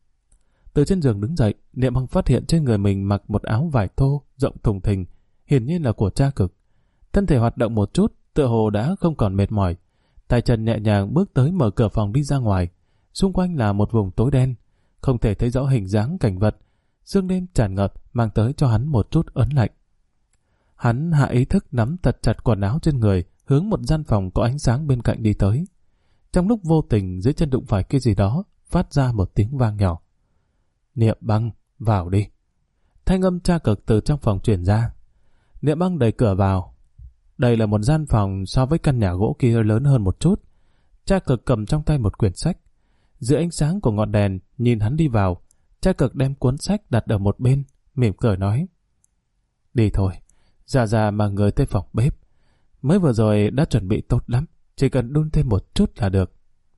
Từ trên giường đứng dậy, Niệm Băng phát hiện trên người mình mặc một áo vải thô rộng thùng thình, hiển nhiên là của Cha Cực. Thân thể hoạt động một chút, tựa hồ đã không còn mệt mỏi. Tay chân nhẹ nhàng bước tới mở cửa phòng đi ra ngoài. Xung quanh là một vùng tối đen, không thể thấy rõ hình dáng cảnh vật. Sương đêm tràn ngập mang tới cho hắn một chút ớn lạnh. Hắn hạ ý thức nắm thật chặt quần áo trên người, hướng một gian phòng có ánh sáng bên cạnh đi tới. Trong lúc vô tình dưới chân đụng phải cái gì đó, phát ra một tiếng vang nhỏ. Niệm Băng, vào đi. Thanh âm Cha Cực từ trong phòng truyền ra. Niệm Băng đẩy cửa vào. Đây là một gian phòng so với căn nhà gỗ kia lớn hơn một chút. Cha Cực cầm trong tay một quyển sách. Dưới ánh sáng của ngọn đèn, nhìn hắn đi vào, Cha Cực đem cuốn sách đặt ở một bên, mỉm cười nói: đi thôi, Gia Gia mang người tới phòng bếp. Mới vừa rồi đã chuẩn bị tốt lắm, chỉ cần đun thêm một chút là được.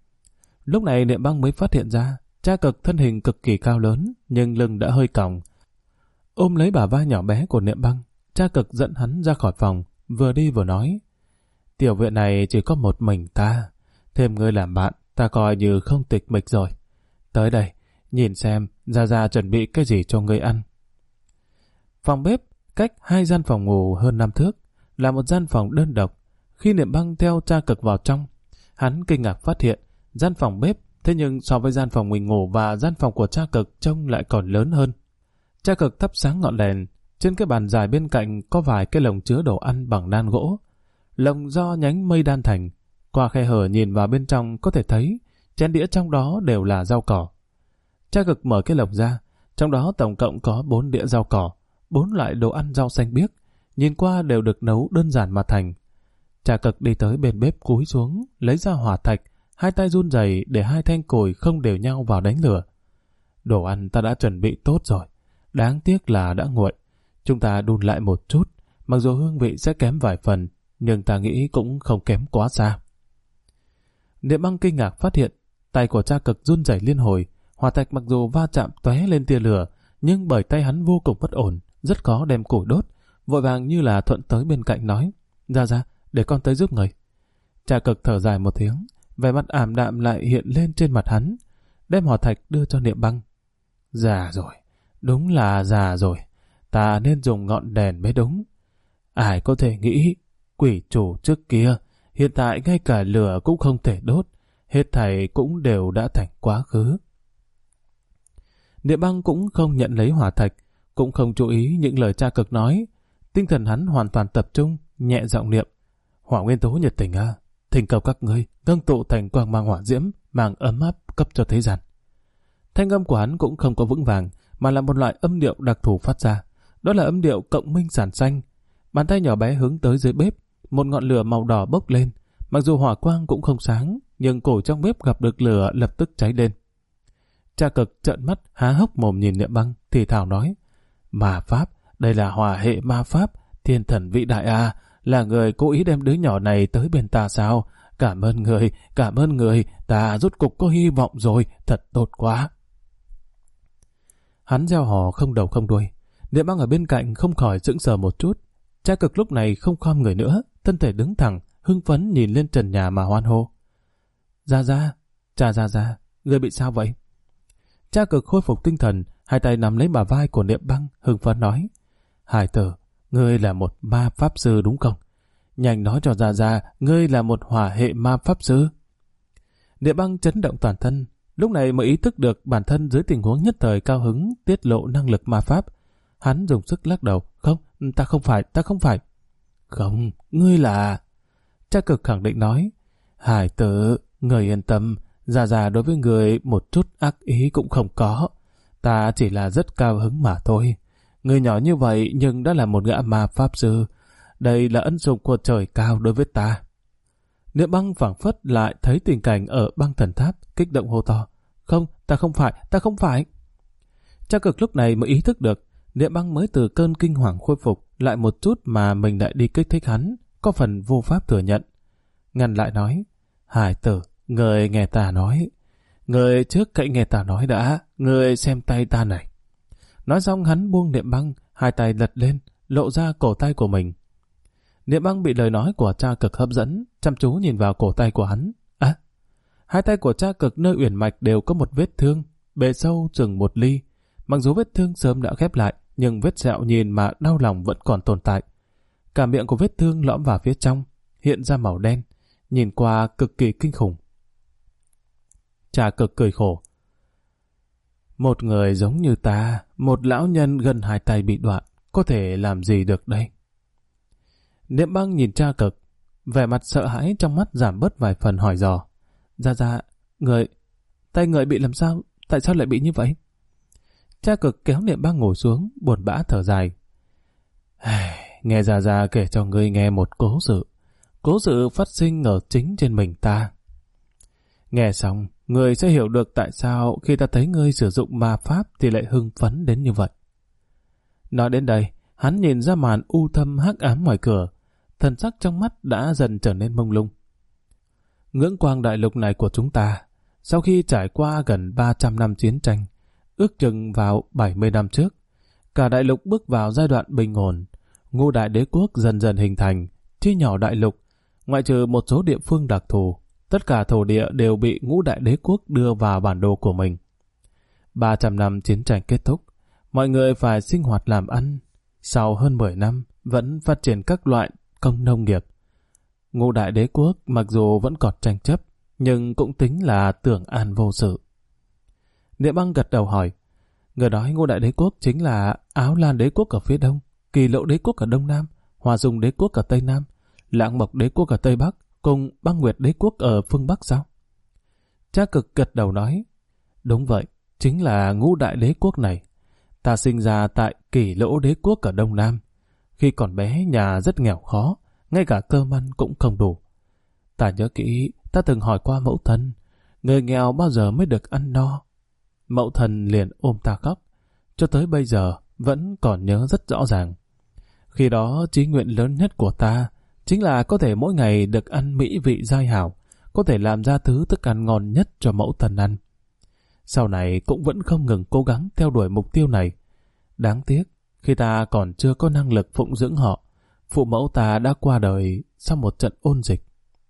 Lúc này Niệm Băng mới phát hiện ra, Cha Cực thân hình cực kỳ cao lớn, nhưng lưng đã hơi còng. Ôm lấy bả vai nhỏ bé của Niệm Băng, Cha Cực dẫn hắn ra khỏi phòng, vừa đi vừa nói: tiểu viện này chỉ có một mình ta, thêm ngươi làm bạn, ta coi như không tịch mịch rồi. Tới đây, nhìn xem Gia Gia chuẩn bị cái gì cho ngươi ăn. Phòng bếp cách 2 gian phòng ngủ hơn 5 thước, là một gian phòng đơn độc. Khi Niệm Băng theo Cha Cực vào trong, hắn kinh ngạc phát hiện gian phòng bếp thế nhưng so với gian phòng mình ngủ và gian phòng của Cha Cực trông lại còn lớn hơn. Cha Cực thắp sáng ngọn đèn, trên cái bàn dài bên cạnh có vài cái lồng chứa đồ ăn bằng đan gỗ. Lồng do nhánh mây đan thành, qua khe hở nhìn vào bên trong có thể thấy chén đĩa trong đó đều là rau cỏ. Cha Cực mở cái lồng ra, trong đó tổng cộng có 4 đĩa rau cỏ, 4 loại đồ ăn rau xanh biếc, nhìn qua đều được nấu đơn giản mà thành. Cha Cực đi tới bên bếp cúi xuống, lấy ra hỏa thạch, 2 tay run rẩy để 2 thanh củi không đều nhau vào đánh lửa. Đồ ăn ta đã chuẩn bị tốt rồi, đáng tiếc là đã nguội. Chúng ta đun lại một chút, mặc dù hương vị sẽ kém vài phần, nhưng ta nghĩ cũng không kém quá xa. Niệm Băng kinh ngạc phát hiện, tay của Cha Cực run rẩy liên hồi, hỏa thạch mặc dù va chạm tóe lên tia lửa, nhưng bởi tay hắn vô cùng bất ổn, rất khó đem củi đốt, vội vàng như là thuận tới bên cạnh nói: Ra, để con tới giúp người. Cha Cực thở dài một tiếng, vẻ mặt ảm đạm lại hiện lên trên mặt hắn, đem hỏa thạch đưa cho Niệm Băng. Già rồi, đúng là già rồi, ta nên dùng ngọn đèn mới đúng. Ai có thể nghĩ, quỷ chủ trước kia Hiện tại ngay cả lửa cũng không thể đốt, hết thảy cũng đều đã thành quá khứ. Niệm Băng cũng không nhận lấy hỏa thạch, cũng không chú ý những lời cha cực nói. Tinh thần hắn hoàn toàn tập trung, nhẹ giọng niệm: Hỏa nguyên tố nhiệt tình a, thỉnh cầu các ngươi ngưng tụ thành quang mang hỏa diễm, mang ấm áp cấp cho thế gian. Thanh âm của hắn cũng không có vững vàng, mà là một loại âm điệu đặc thù phát ra. Đó là âm điệu cộng minh sản xanh. Bàn tay nhỏ bé hướng tới dưới bếp, một ngọn lửa màu đỏ bốc lên. Mặc dù hỏa quang cũng không sáng, nhưng cổ trong bếp gặp được lửa lập tức cháy lên. Cha cực trợn mắt há hốc mồm nhìn Niệm Băng, thì thào nói: Ma pháp, đây là hỏa hệ ma pháp, thiên thần vĩ đại à, là người cố ý đem đứa nhỏ này tới bên ta sao? Cảm ơn người, ta rốt cục có hy vọng rồi, thật tốt quá. Hắn reo hò không đầu không đuôi. Niệm Băng ở bên cạnh không khỏi sững sờ một chút. Cha cực lúc này không khom người nữa, thân thể đứng thẳng, hưng phấn nhìn lên trần nhà mà hoan hô: Gia Gia, cha Gia Gia, người bị sao vậy? Cha cực khôi phục tinh thần, hai tay nắm lấy bả vai của Niệm Băng, hưng phấn nói: Hải tử, ngươi là một ma pháp sư đúng không? Nhanh nói cho Gia Gia, ngươi là một hỏa hệ ma pháp sư. Niệm Băng chấn động toàn thân, lúc này mới ý thức được bản thân dưới tình huống nhất thời cao hứng tiết lộ năng lực ma pháp. Hắn dùng sức lắc đầu: Không, ta không phải. Không, ngươi là... Cha cực khẳng định nói: Hải tử, người yên tâm, Gia Gia đối với người một chút ác ý cũng không có. Ta chỉ là rất cao hứng mà thôi. Người nhỏ như vậy nhưng đã là một gã ma pháp sư. Đây là ân sủng của trời cao đối với ta. Niệm Băng phảng phất lại thấy tình cảnh ở băng thần tháp, kích động hô to: Không, ta không phải. Cha cực lúc này mới ý thức được, Niệm Băng mới từ cơn kinh hoàng khôi phục lại một chút mà mình lại đi kích thích hắn, có phần vô pháp thừa nhận. Ngăn lại nói: Hải tử, người nghe ta nói. Người trước cậy nghe ta nói đã, người xem tay ta này. Nói xong hắn buông Niệm Băng, hai tay lật lên, lộ ra cổ tay của mình. Niệm Băng bị lời nói của cha cực hấp dẫn, chăm chú nhìn vào cổ tay của hắn. Hai tay của cha cực nơi uyển mạch đều có một vết thương, bề sâu chừng 1 ly. Mặc dù vết thương sớm đã khép lại, nhưng vết sẹo nhìn mà đau lòng vẫn còn tồn tại. Cả miệng của vết thương lõm vào phía trong, hiện ra màu đen, nhìn qua cực kỳ kinh khủng. Cha cực cười khổ: Một người giống như ta, một lão nhân gần 2 tay bị đoạn, có thể làm gì được đây? Niệm Băng nhìn cha cực, vẻ mặt sợ hãi trong mắt giảm bớt vài phần, hỏi dò: Gia, tay người bị làm sao? Tại sao lại bị như vậy? Cha cực kéo Niệm Băng ngồi xuống, buồn bã thở dài: Nghe Gia kể cho ngươi nghe một cố sự phát sinh ở chính trên mình ta. Nghe xong, ngươi sẽ hiểu được tại sao khi ta thấy ngươi sử dụng ma pháp thì lại hưng phấn đến như vậy. Nói đến đây, hắn nhìn ra màn u thâm hắc ám ngoài cửa, thần sắc trong mắt đã dần trở nên mông lung. Ngưỡng quang đại lục này của chúng ta, sau khi trải qua gần 300 năm chiến tranh, ước chừng vào 70 năm trước, cả đại lục bước vào giai đoạn bình ổn. Ngũ đại đế quốc dần dần hình thành, chia nhỏ đại lục, ngoại trừ một số địa phương đặc thù, tất cả thổ địa đều bị ngũ đại đế quốc đưa vào bản đồ của mình. 300 năm chiến tranh kết thúc, mọi người phải sinh hoạt làm ăn. Sau hơn 10 năm, vẫn phát triển các loại công nông nghiệp. Ngũ đại đế quốc mặc dù vẫn còn tranh chấp, nhưng cũng tính là tưởng an vô sự. Niệm Băng gật đầu hỏi: Người nói ngũ đại đế quốc chính là Áo Lan đế quốc ở phía đông, Kỳ Lộ đế quốc ở đông nam, Hòa Dung đế quốc ở tây nam, Lạng Mộc đế quốc ở tây bắc, cùng Băng Nguyệt đế quốc ở phương bắc sao? Cha cực gật đầu nói: Đúng vậy, chính là ngũ đại đế quốc này. Ta sinh ra tại Kỳ Lỗ đế quốc ở đông nam. Khi còn bé nhà rất nghèo khó, ngay cả cơm ăn cũng không đủ. Ta nhớ kỹ, ta từng hỏi qua mẫu thân, người nghèo bao giờ mới được ăn no? Mẫu thân liền ôm ta khóc, cho tới bây giờ vẫn còn nhớ rất rõ ràng. Khi đó chí nguyện lớn nhất của ta chính là có thể mỗi ngày được ăn mỹ vị dai hảo, có thể làm ra thứ thức ăn ngon nhất cho mẫu thân ăn. Sau này cũng vẫn không ngừng cố gắng theo đuổi mục tiêu này. Đáng tiếc, khi ta còn chưa có năng lực phụng dưỡng họ, phụ mẫu ta đã qua đời sau một trận ôn dịch.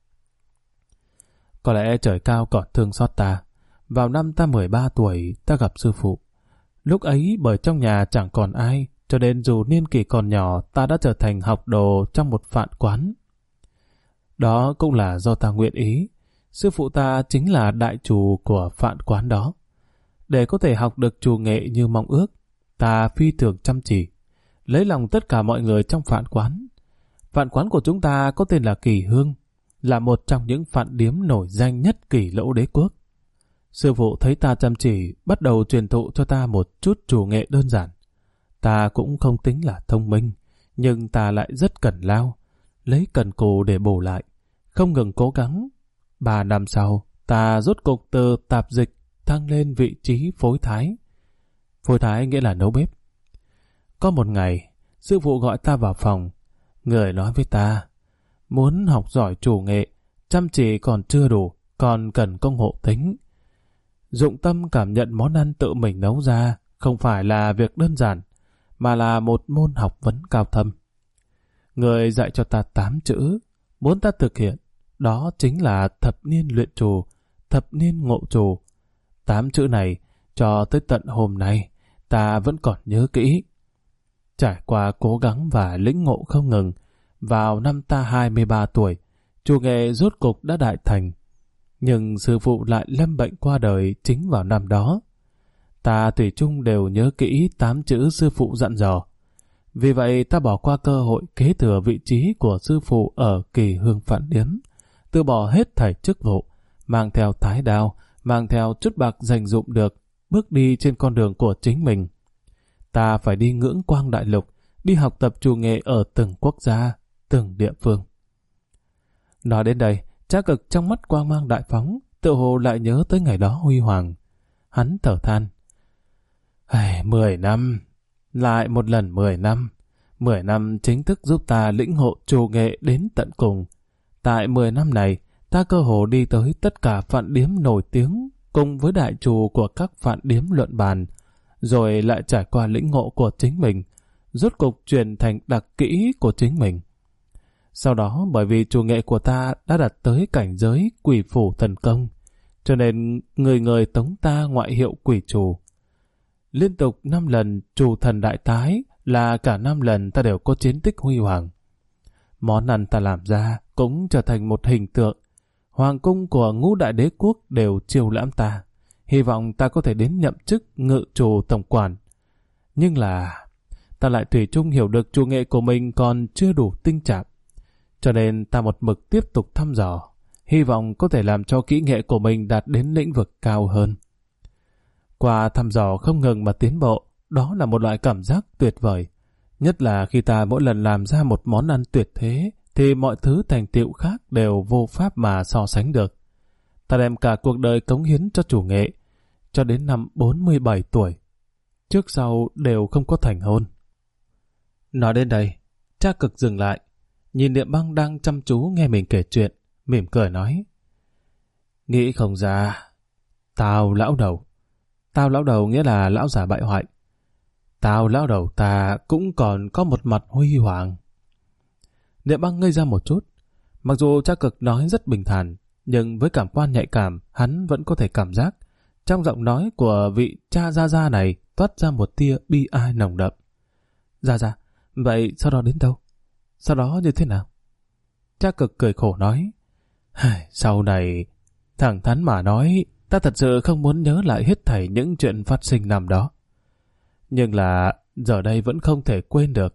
Có lẽ trời cao còn thương xót ta. Vào năm ta 13 tuổi, ta gặp sư phụ. Lúc ấy bởi trong nhà chẳng còn ai, cho nên dù niên kỷ còn nhỏ, ta đã trở thành học đồ trong một phạn quán. Đó cũng là do ta nguyện ý. Sư phụ ta chính là đại chủ của phạn quán đó. Để có thể học được trù nghệ như mong ước, ta phi thường chăm chỉ, lấy lòng tất cả mọi người trong phạn quán. Phạn quán của chúng ta có tên là Kỳ Hương, là một trong những phạn điếm nổi danh nhất Kỳ Lỗ Đế Quốc. Sư phụ thấy ta chăm chỉ, bắt đầu truyền thụ cho ta một chút trù nghệ đơn giản. Ta cũng không tính là thông minh, nhưng ta lại rất cần lao, lấy cần cù để bổ lại, không ngừng cố gắng. 3 năm sau, ta rốt cục từ tạp dịch thăng lên vị trí phối thái. Phối thái nghĩa là nấu bếp. Có một ngày, sư phụ gọi ta vào phòng. Người nói với ta, muốn học giỏi trù nghệ, chăm chỉ còn chưa đủ, còn cần công hộ tính. Dụng tâm cảm nhận món ăn tự mình nấu ra không phải là việc đơn giản, mà là một môn học vấn cao thâm. Người dạy cho ta 8 chữ, muốn ta thực hiện, đó chính là thập niên luyện trù, thập niên ngộ trù. 8 chữ này, cho tới tận hôm nay, ta vẫn còn nhớ kỹ. Trải qua cố gắng và lĩnh ngộ không ngừng, vào năm ta 23 tuổi, trù nghệ rốt cục đã đại thành. Nhưng sư phụ lại lâm bệnh qua đời chính vào năm đó. Ta thủy chung đều nhớ kỹ 8 chữ sư phụ dặn dò. Vì vậy ta bỏ qua cơ hội kế thừa vị trí của sư phụ ở Kỳ Hương phạn điếm, từ bỏ hết thảy chức vụ, mang theo thái đao, mang theo chút bạc dành dụm được, bước đi trên con đường của chính mình. Ta phải đi ngưỡng quang đại lục, đi học tập trù nghệ ở từng quốc gia, từng địa phương. Nói đến đây, Trác Cực trong mắt quang mang đại phóng, tựa hồ lại nhớ tới ngày đó huy hoàng. Hắn thở than. 10 năm, lại một lần 10 năm. 10 năm chính thức giúp ta lĩnh ngộ trù nghệ đến tận cùng. Tại 10 năm này, ta cơ hồ đi tới tất cả phạn điếm nổi tiếng, cùng với đại trù của các phạn điếm luận bàn, rồi lại trải qua lĩnh ngộ của chính mình, rốt cục chuyển thành đặc kỹ của chính mình. Sau đó, bởi vì trù nghệ của ta đã đạt tới cảnh giới quỷ phủ thần công, cho nên người người tống ta ngoại hiệu quỷ trù. Liên tục 5 lần trù thần đại tái, là cả 5 lần ta đều có chiến tích huy hoàng. Món ăn ta làm ra cũng trở thành một hình tượng. Hoàng cung của ngũ đại đế quốc đều chiêu lãm ta, hy vọng ta có thể đến nhậm chức ngự trù tổng quản. Nhưng là ta lại thủy chung hiểu được trù nghệ của mình còn chưa đủ tinh trạng, cho nên ta một mực tiếp tục thăm dò, hy vọng có thể làm cho kỹ nghệ của mình đạt đến lĩnh vực cao hơn. Qua thăm dò không ngừng mà tiến bộ, đó là một loại cảm giác tuyệt vời. Nhất là khi ta mỗi lần làm ra một món ăn tuyệt thế, thì mọi thứ thành tựu khác đều vô pháp mà so sánh được. Ta đem cả cuộc đời cống hiến cho trù nghệ, cho đến năm 47 tuổi. Trước sau đều không có thành hôn. Nói đến đây, Trác Cực dừng lại, nhìn Niệm Băng đang chăm chú nghe mình kể chuyện, mỉm cười nói. Nghĩ không ra, tao lão đầu nghĩa là lão già bại hoại. Tao lão đầu ta cũng còn có một mặt huy hoàng. Niệm Băng ngây ra một chút. Mặc dù Trác Cực nói rất bình thản, nhưng với cảm quan nhạy cảm, hắn vẫn có thể cảm giác trong giọng nói của vị cha Gia Gia này toát ra một tia bi ai nồng đậm. Gia Gia, vậy sau đó đến đâu? Sau đó như thế nào? Trác Cực cười khổ nói. Sau này, thẳng thắn mà nói, ta thật sự không muốn nhớ lại hết thảy những chuyện phát sinh năm đó. Nhưng là giờ đây vẫn không thể quên được.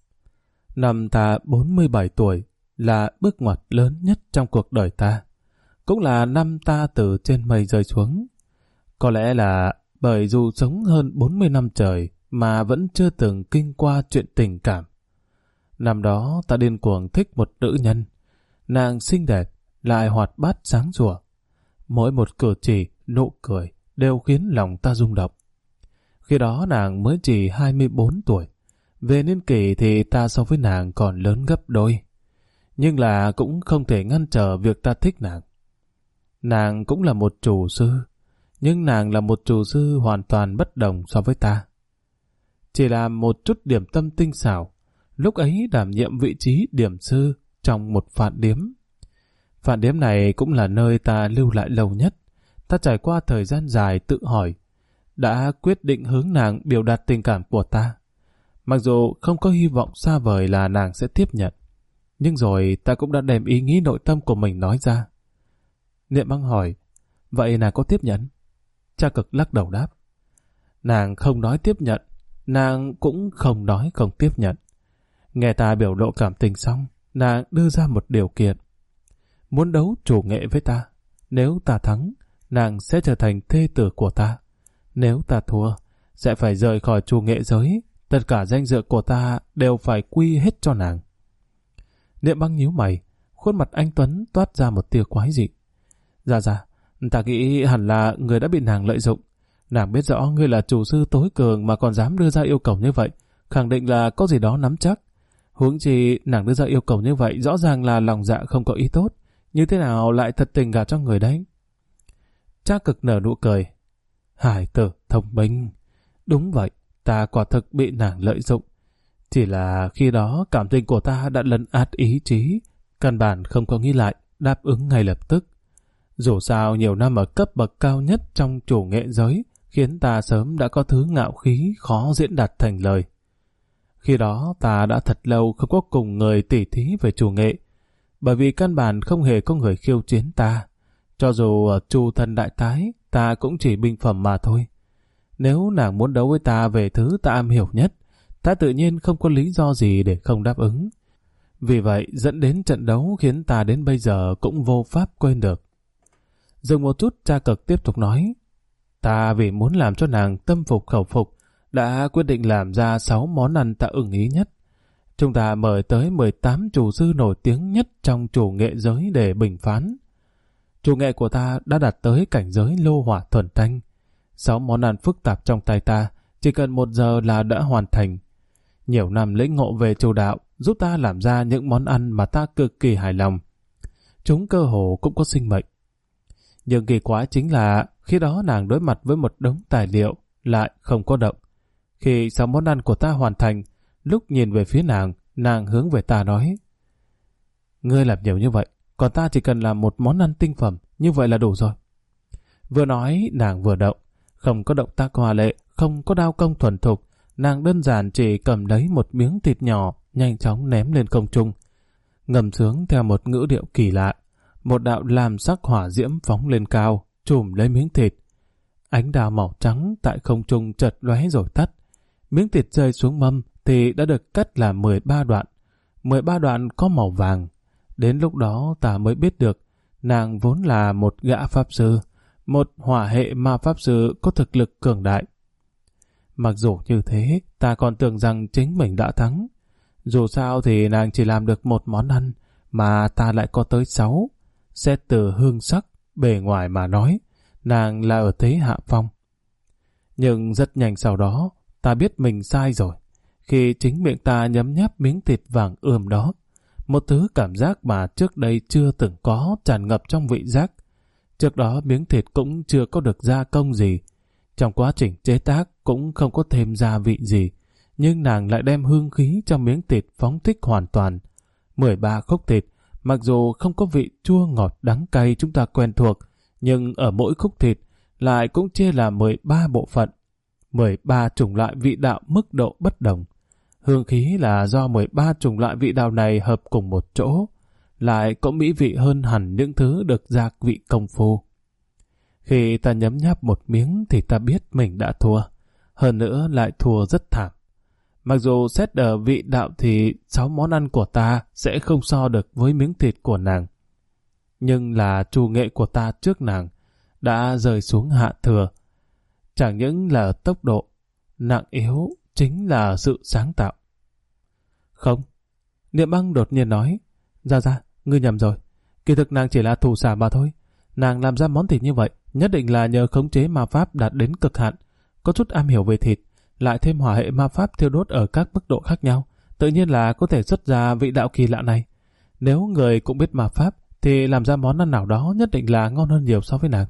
Năm ta 47 tuổi là bước ngoặt lớn nhất trong cuộc đời ta. Cũng là năm ta từ trên mây rơi xuống. Có lẽ là bởi dù sống hơn 40 năm trời mà vẫn chưa từng kinh qua chuyện tình cảm. Năm đó ta điên cuồng thích một nữ nhân. Nàng xinh đẹp, lại hoạt bát sáng sủa. Mỗi một cử chỉ, nụ cười đều khiến lòng ta rung động. Khi đó nàng mới chỉ 24 tuổi. Về niên kỷ thì ta so với nàng còn lớn gấp đôi. Nhưng là cũng không thể ngăn trở việc ta thích nàng. Nàng cũng là một trù sư, nhưng nàng là một trù sư hoàn toàn bất đồng so với ta. Chỉ là một chút điểm tâm tinh xảo, lúc ấy đảm nhiệm vị trí điểm sư trong một phạn điếm. Phạn điếm này cũng là nơi ta lưu lại lâu nhất. Ta trải qua thời gian dài tự hỏi, đã quyết định hướng nàng biểu đạt tình cảm của ta. Mặc dù không có hy vọng xa vời là nàng sẽ tiếp nhận, Nhưng rồi ta cũng đã đem ý nghĩ nội tâm của mình nói ra. Niệm Băng hỏi, vậy nàng có tiếp nhận? Cha Cực lắc đầu đáp, nàng không nói tiếp nhận, nàng cũng không nói không tiếp nhận. Nghe ta biểu lộ cảm tình xong, nàng đưa ra một điều kiện. Muốn đấu chủ nghệ với ta, nếu ta thắng, nàng sẽ trở thành thê tử của ta. Nếu ta thua, sẽ phải rời khỏi chủ nghệ giới, tất cả danh dự của ta đều phải quy hết cho nàng. Niệm Băng nhíu mày, khuôn mặt anh Tuấn toát ra một tia quái dị. Dạ, ta nghĩ hẳn là người đã bị nàng lợi dụng. Nàng biết rõ ngươi là chủ sư tối cường mà còn dám đưa ra yêu cầu như vậy, khẳng định là có gì đó nắm chắc. Huống chi nàng đưa ra yêu cầu như vậy rõ ràng là lòng dạ không có ý tốt, như thế nào lại thật tình gả cho người đấy? Cha Cực nở nụ cười. Hải tử thông minh. Đúng vậy, ta quả thực bị nàng lợi dụng. Chỉ là khi đó cảm tình của ta đã lấn át ý chí, căn bản không có nghĩ lại, đáp ứng ngay lập tức. Dù sao nhiều năm ở cấp bậc cao nhất trong chủ nghệ giới khiến ta sớm đã có thứ ngạo khí khó diễn đạt thành lời. Khi đó ta đã thật lâu không có cùng người tỉ thí về chủ nghệ, bởi vì căn bản không hề có người khiêu chiến ta. Cho dù ở Chu Thần Đại Tái, ta cũng chỉ binh phẩm mà thôi. Nếu nàng muốn đấu với ta về thứ ta am hiểu nhất, ta tự nhiên không có lý do gì để không đáp ứng. Vì vậy dẫn đến trận đấu khiến ta đến bây giờ cũng vô pháp quên được. Dừng một chút, Cha Cực tiếp tục nói, ta vì muốn làm cho nàng tâm phục khẩu phục, đã quyết định làm ra 6 món ăn ta ưng ý nhất. Chúng ta mời tới 18 chủ sư nổi tiếng nhất trong chủ nghệ giới để bình phán. Chủ nghệ của ta đã đạt tới cảnh giới lô hỏa thuần thanh. 6 món ăn phức tạp trong tay ta, chỉ cần 1 giờ là đã hoàn thành. Nhiều năm lĩnh ngộ về chủ đạo, giúp ta làm ra những món ăn mà ta cực kỳ hài lòng. Chúng cơ hồ cũng có sinh mệnh. Nhưng kỳ quái chính là khi đó nàng đối mặt với một đống tài liệu lại không có động. Khi 6 món ăn của ta hoàn thành, lúc nhìn về phía nàng hướng về ta nói, ngươi làm nhiều như vậy, còn ta chỉ cần làm 1 món ăn tinh phẩm, như vậy là đủ rồi. Vừa nói nàng vừa động, không có động tác hoa lệ, không có đao công thuần thục, nàng đơn giản chỉ cầm lấy một miếng thịt nhỏ, nhanh chóng ném lên không trung, ngầm sướng theo một ngữ điệu kỳ lạ. Một đạo lam sắc hỏa diễm phóng lên cao, trùm lấy miếng thịt. Ánh đào màu trắng tại không trung chợt lóe rồi tắt. Miếng thịt rơi xuống mâm thì đã được cắt làm 13 đoạn. 13 đoạn có màu vàng. Đến lúc đó ta mới biết được nàng vốn là một gã pháp sư, một hỏa hệ ma pháp sư có thực lực cường đại. Mặc dù như thế, ta còn tưởng rằng chính mình đã thắng. Dù sao thì nàng chỉ làm được 1 món ăn, mà ta lại có tới 6. Xét từ hương sắc, bề ngoài mà nói, nàng là ở thế hạ phong. Nhưng rất nhanh sau đó, ta biết mình sai rồi. Khi chính miệng ta nhấm nháp miếng thịt vàng ươm đó, một thứ cảm giác mà trước đây chưa từng có tràn ngập trong vị giác. Trước đó miếng thịt cũng chưa có được gia công gì. Trong quá trình chế tác cũng không có thêm gia vị gì. Nhưng nàng lại đem hương khí trong miếng thịt phóng thích hoàn toàn. 13 khúc thịt, mặc dù không có vị chua ngọt đắng cay chúng ta quen thuộc, nhưng ở mỗi khúc thịt lại cũng chia làm 13 bộ phận. 13 chủng loại vị đạo mức độ bất đồng. Hương khí là do 13 chủng loại vị đạo này hợp cùng một chỗ, lại có mỹ vị hơn hẳn những thứ được gia vị công phu. Khi ta nhấm nháp một miếng thì ta biết mình đã thua, hơn nữa lại thua rất thảm. Mặc dù xét ở vị đạo thì 6 món ăn của ta sẽ không so được với miếng thịt của nàng. Nhưng là chủ nghệ của ta trước nàng đã rơi xuống hạ thừa. Chẳng những là tốc độ, nặng yếu chính là sự sáng tạo. Không, Niệm Băng đột nhiên nói, Ra, ngươi nhầm rồi. Kỳ thực nàng chỉ là thủ xả mà thôi. Nàng làm ra món thịt như vậy, nhất định là nhờ khống chế ma pháp đạt đến cực hạn, có chút am hiểu về thịt, lại thêm hỏa hệ ma pháp thiêu đốt ở các mức độ khác nhau, tự nhiên là có thể xuất ra vị đạo kỳ lạ này. Nếu người cũng biết ma pháp, thì làm ra món ăn nào đó nhất định là ngon hơn nhiều so với nàng.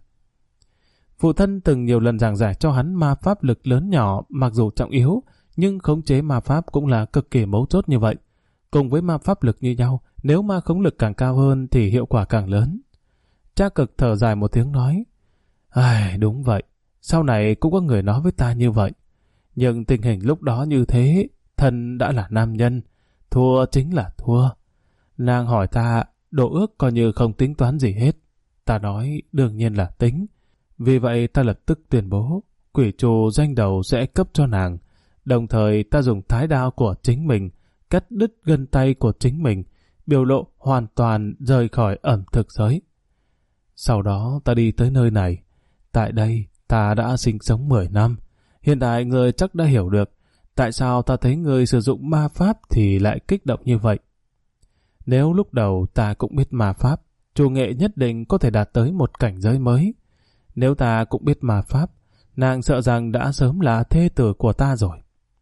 Phụ thân từng nhiều lần giảng giải cho hắn ma pháp lực lớn nhỏ mặc dù trọng yếu, nhưng khống chế ma pháp cũng là cực kỳ mấu chốt như vậy. Cùng với ma pháp lực như nhau, nếu ma khống lực càng cao hơn thì hiệu quả càng lớn. Cha Cực thở dài một tiếng nói, ai, đúng vậy, sau này cũng có người nói với ta như vậy. Nhưng tình hình lúc đó như thế, thân đã là nam nhân, thua chính là thua. Nàng hỏi ta độ ước coi như không tính toán gì hết. Ta nói đương nhiên là tính. Vì vậy ta lập tức tuyên bố quỷ trù danh đầu sẽ cấp cho nàng. Đồng thời ta dùng thái đao của chính mình cắt đứt gân tay của chính mình, biểu lộ hoàn toàn rời khỏi ẩm thực giới. Sau đó ta đi tới nơi này. Tại đây ta đã sinh sống 10 năm. Hiện tại người chắc đã hiểu được tại sao ta thấy người sử dụng ma pháp thì lại kích động như vậy. Nếu lúc đầu ta cũng biết ma pháp, chủ nghệ nhất định có thể đạt tới một cảnh giới mới. Nếu ta cũng biết ma pháp, nàng sợ rằng đã sớm là thê tử của ta rồi.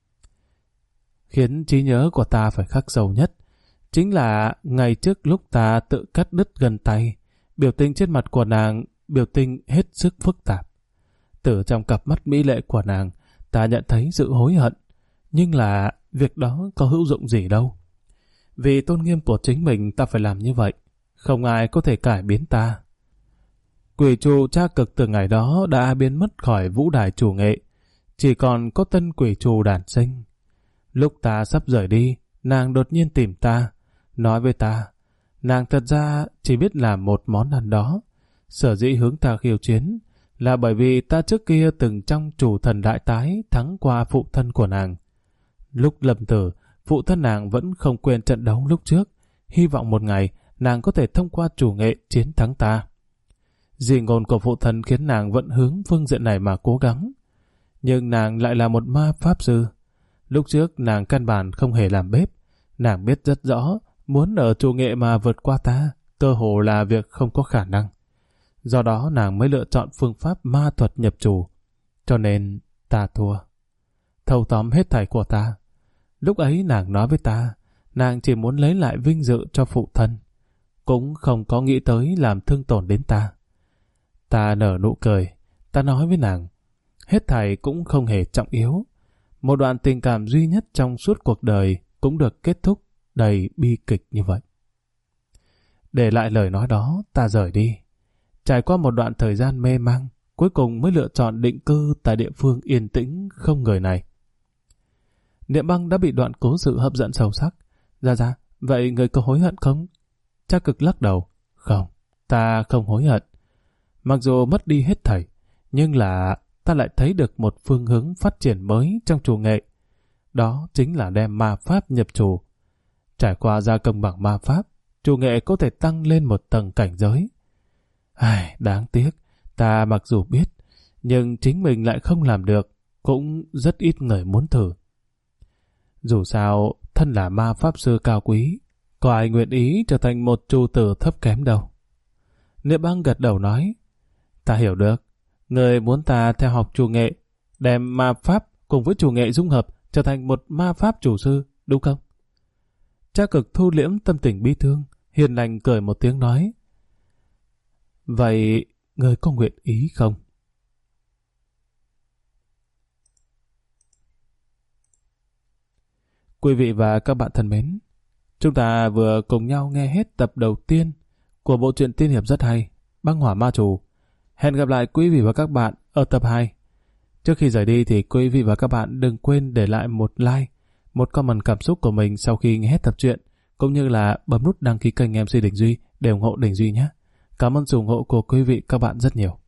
Khiến trí nhớ của ta phải khắc sâu nhất chính là ngày trước lúc ta tự cắt đứt gân tay, biểu tình trên mặt của nàng biểu tình hết sức phức tạp. Từ trong cặp mắt mỹ lệ của nàng, ta nhận thấy sự hối hận, nhưng là việc đó có hữu dụng gì đâu. Vì tôn nghiêm của chính mình ta phải làm như vậy, không ai có thể cải biến ta. Quỷ trù tra cực từ ngày đó đã biến mất khỏi vũ đài chủ nghệ, chỉ còn có tân quỷ trù đản sinh. Lúc ta sắp rời đi, nàng đột nhiên tìm ta, nói với ta, nàng thật ra chỉ biết làm một món ăn đó. Sở dĩ hướng ta khiêu chiến là bởi vì ta trước kia từng trong chủ thần đại tái thắng qua phụ thân của nàng. Lúc lâm tử, phụ thân nàng vẫn không quên trận đấu lúc trước, hy vọng một ngày nàng có thể thông qua chủ nghệ chiến thắng ta. Dị ngôn của phụ thân khiến nàng vẫn hướng phương diện này mà cố gắng. Nhưng nàng lại là một ma pháp sư. Lúc trước nàng căn bản không hề làm bếp. Nàng biết rất rõ, muốn ở chủ nghệ mà vượt qua ta, cơ hồ là việc không có khả năng. Do đó nàng mới lựa chọn phương pháp ma thuật nhập chủ. Cho nên ta thua. Thâu tóm hết thảy của ta. Lúc ấy nàng nói với ta, nàng chỉ muốn lấy lại vinh dự cho phụ thân. Cũng không có nghĩ tới làm thương tổn đến ta. Ta nở nụ cười, ta nói với nàng, hết thảy cũng không hề trọng yếu. Một đoạn tình cảm duy nhất trong suốt cuộc đời cũng được kết thúc đầy bi kịch như vậy. Để lại lời nói đó, ta rời đi. Trải qua một đoạn thời gian mê mang, cuối cùng mới lựa chọn định cư tại địa phương yên tĩnh không người này. Niệm Băng đã bị đoạn cố sự hấp dẫn sâu sắc. Dạ, vậy người có hối hận không? Trác Cực lắc đầu. Không, ta không hối hận. Mặc dù mất đi hết thảy, nhưng là ta lại thấy được một phương hướng phát triển mới trong chủ nghệ. Đó chính là đem ma pháp nhập chủ. Trải qua gia công bằng ma pháp, chủ nghệ có thể tăng lên một tầng cảnh giới. Đáng tiếc, ta mặc dù biết, nhưng chính mình lại không làm được, cũng rất ít người muốn thử. Dù sao, thân là ma pháp sư cao quý, có ai nguyện ý trở thành một trù tử thấp kém đâu. Niệm Băng gật đầu nói, ta hiểu được, người muốn ta theo học chủ nghệ, đem ma pháp cùng với chủ nghệ dung hợp trở thành một ma pháp chủ sư, đúng không? Trác Cực thu liễm tâm tình bi thương, hiền lành cười một tiếng nói, vậy người có nguyện ý không? Quý vị và các bạn thân mến, chúng ta vừa cùng nhau nghe hết tập đầu tiên của bộ truyện tiên hiệp rất hay, Băng Hỏa Ma Trù. Hẹn gặp lại quý vị và các bạn ở tập 2. Trước khi rời đi thì quý vị và các bạn đừng quên để lại một like, một comment cảm xúc của mình sau khi nghe hết tập truyện, cũng như là bấm nút đăng ký kênh MC Đình Duy để ủng hộ Đình Duy nhé. Cảm ơn sự ủng hộ của quý vị các bạn rất nhiều.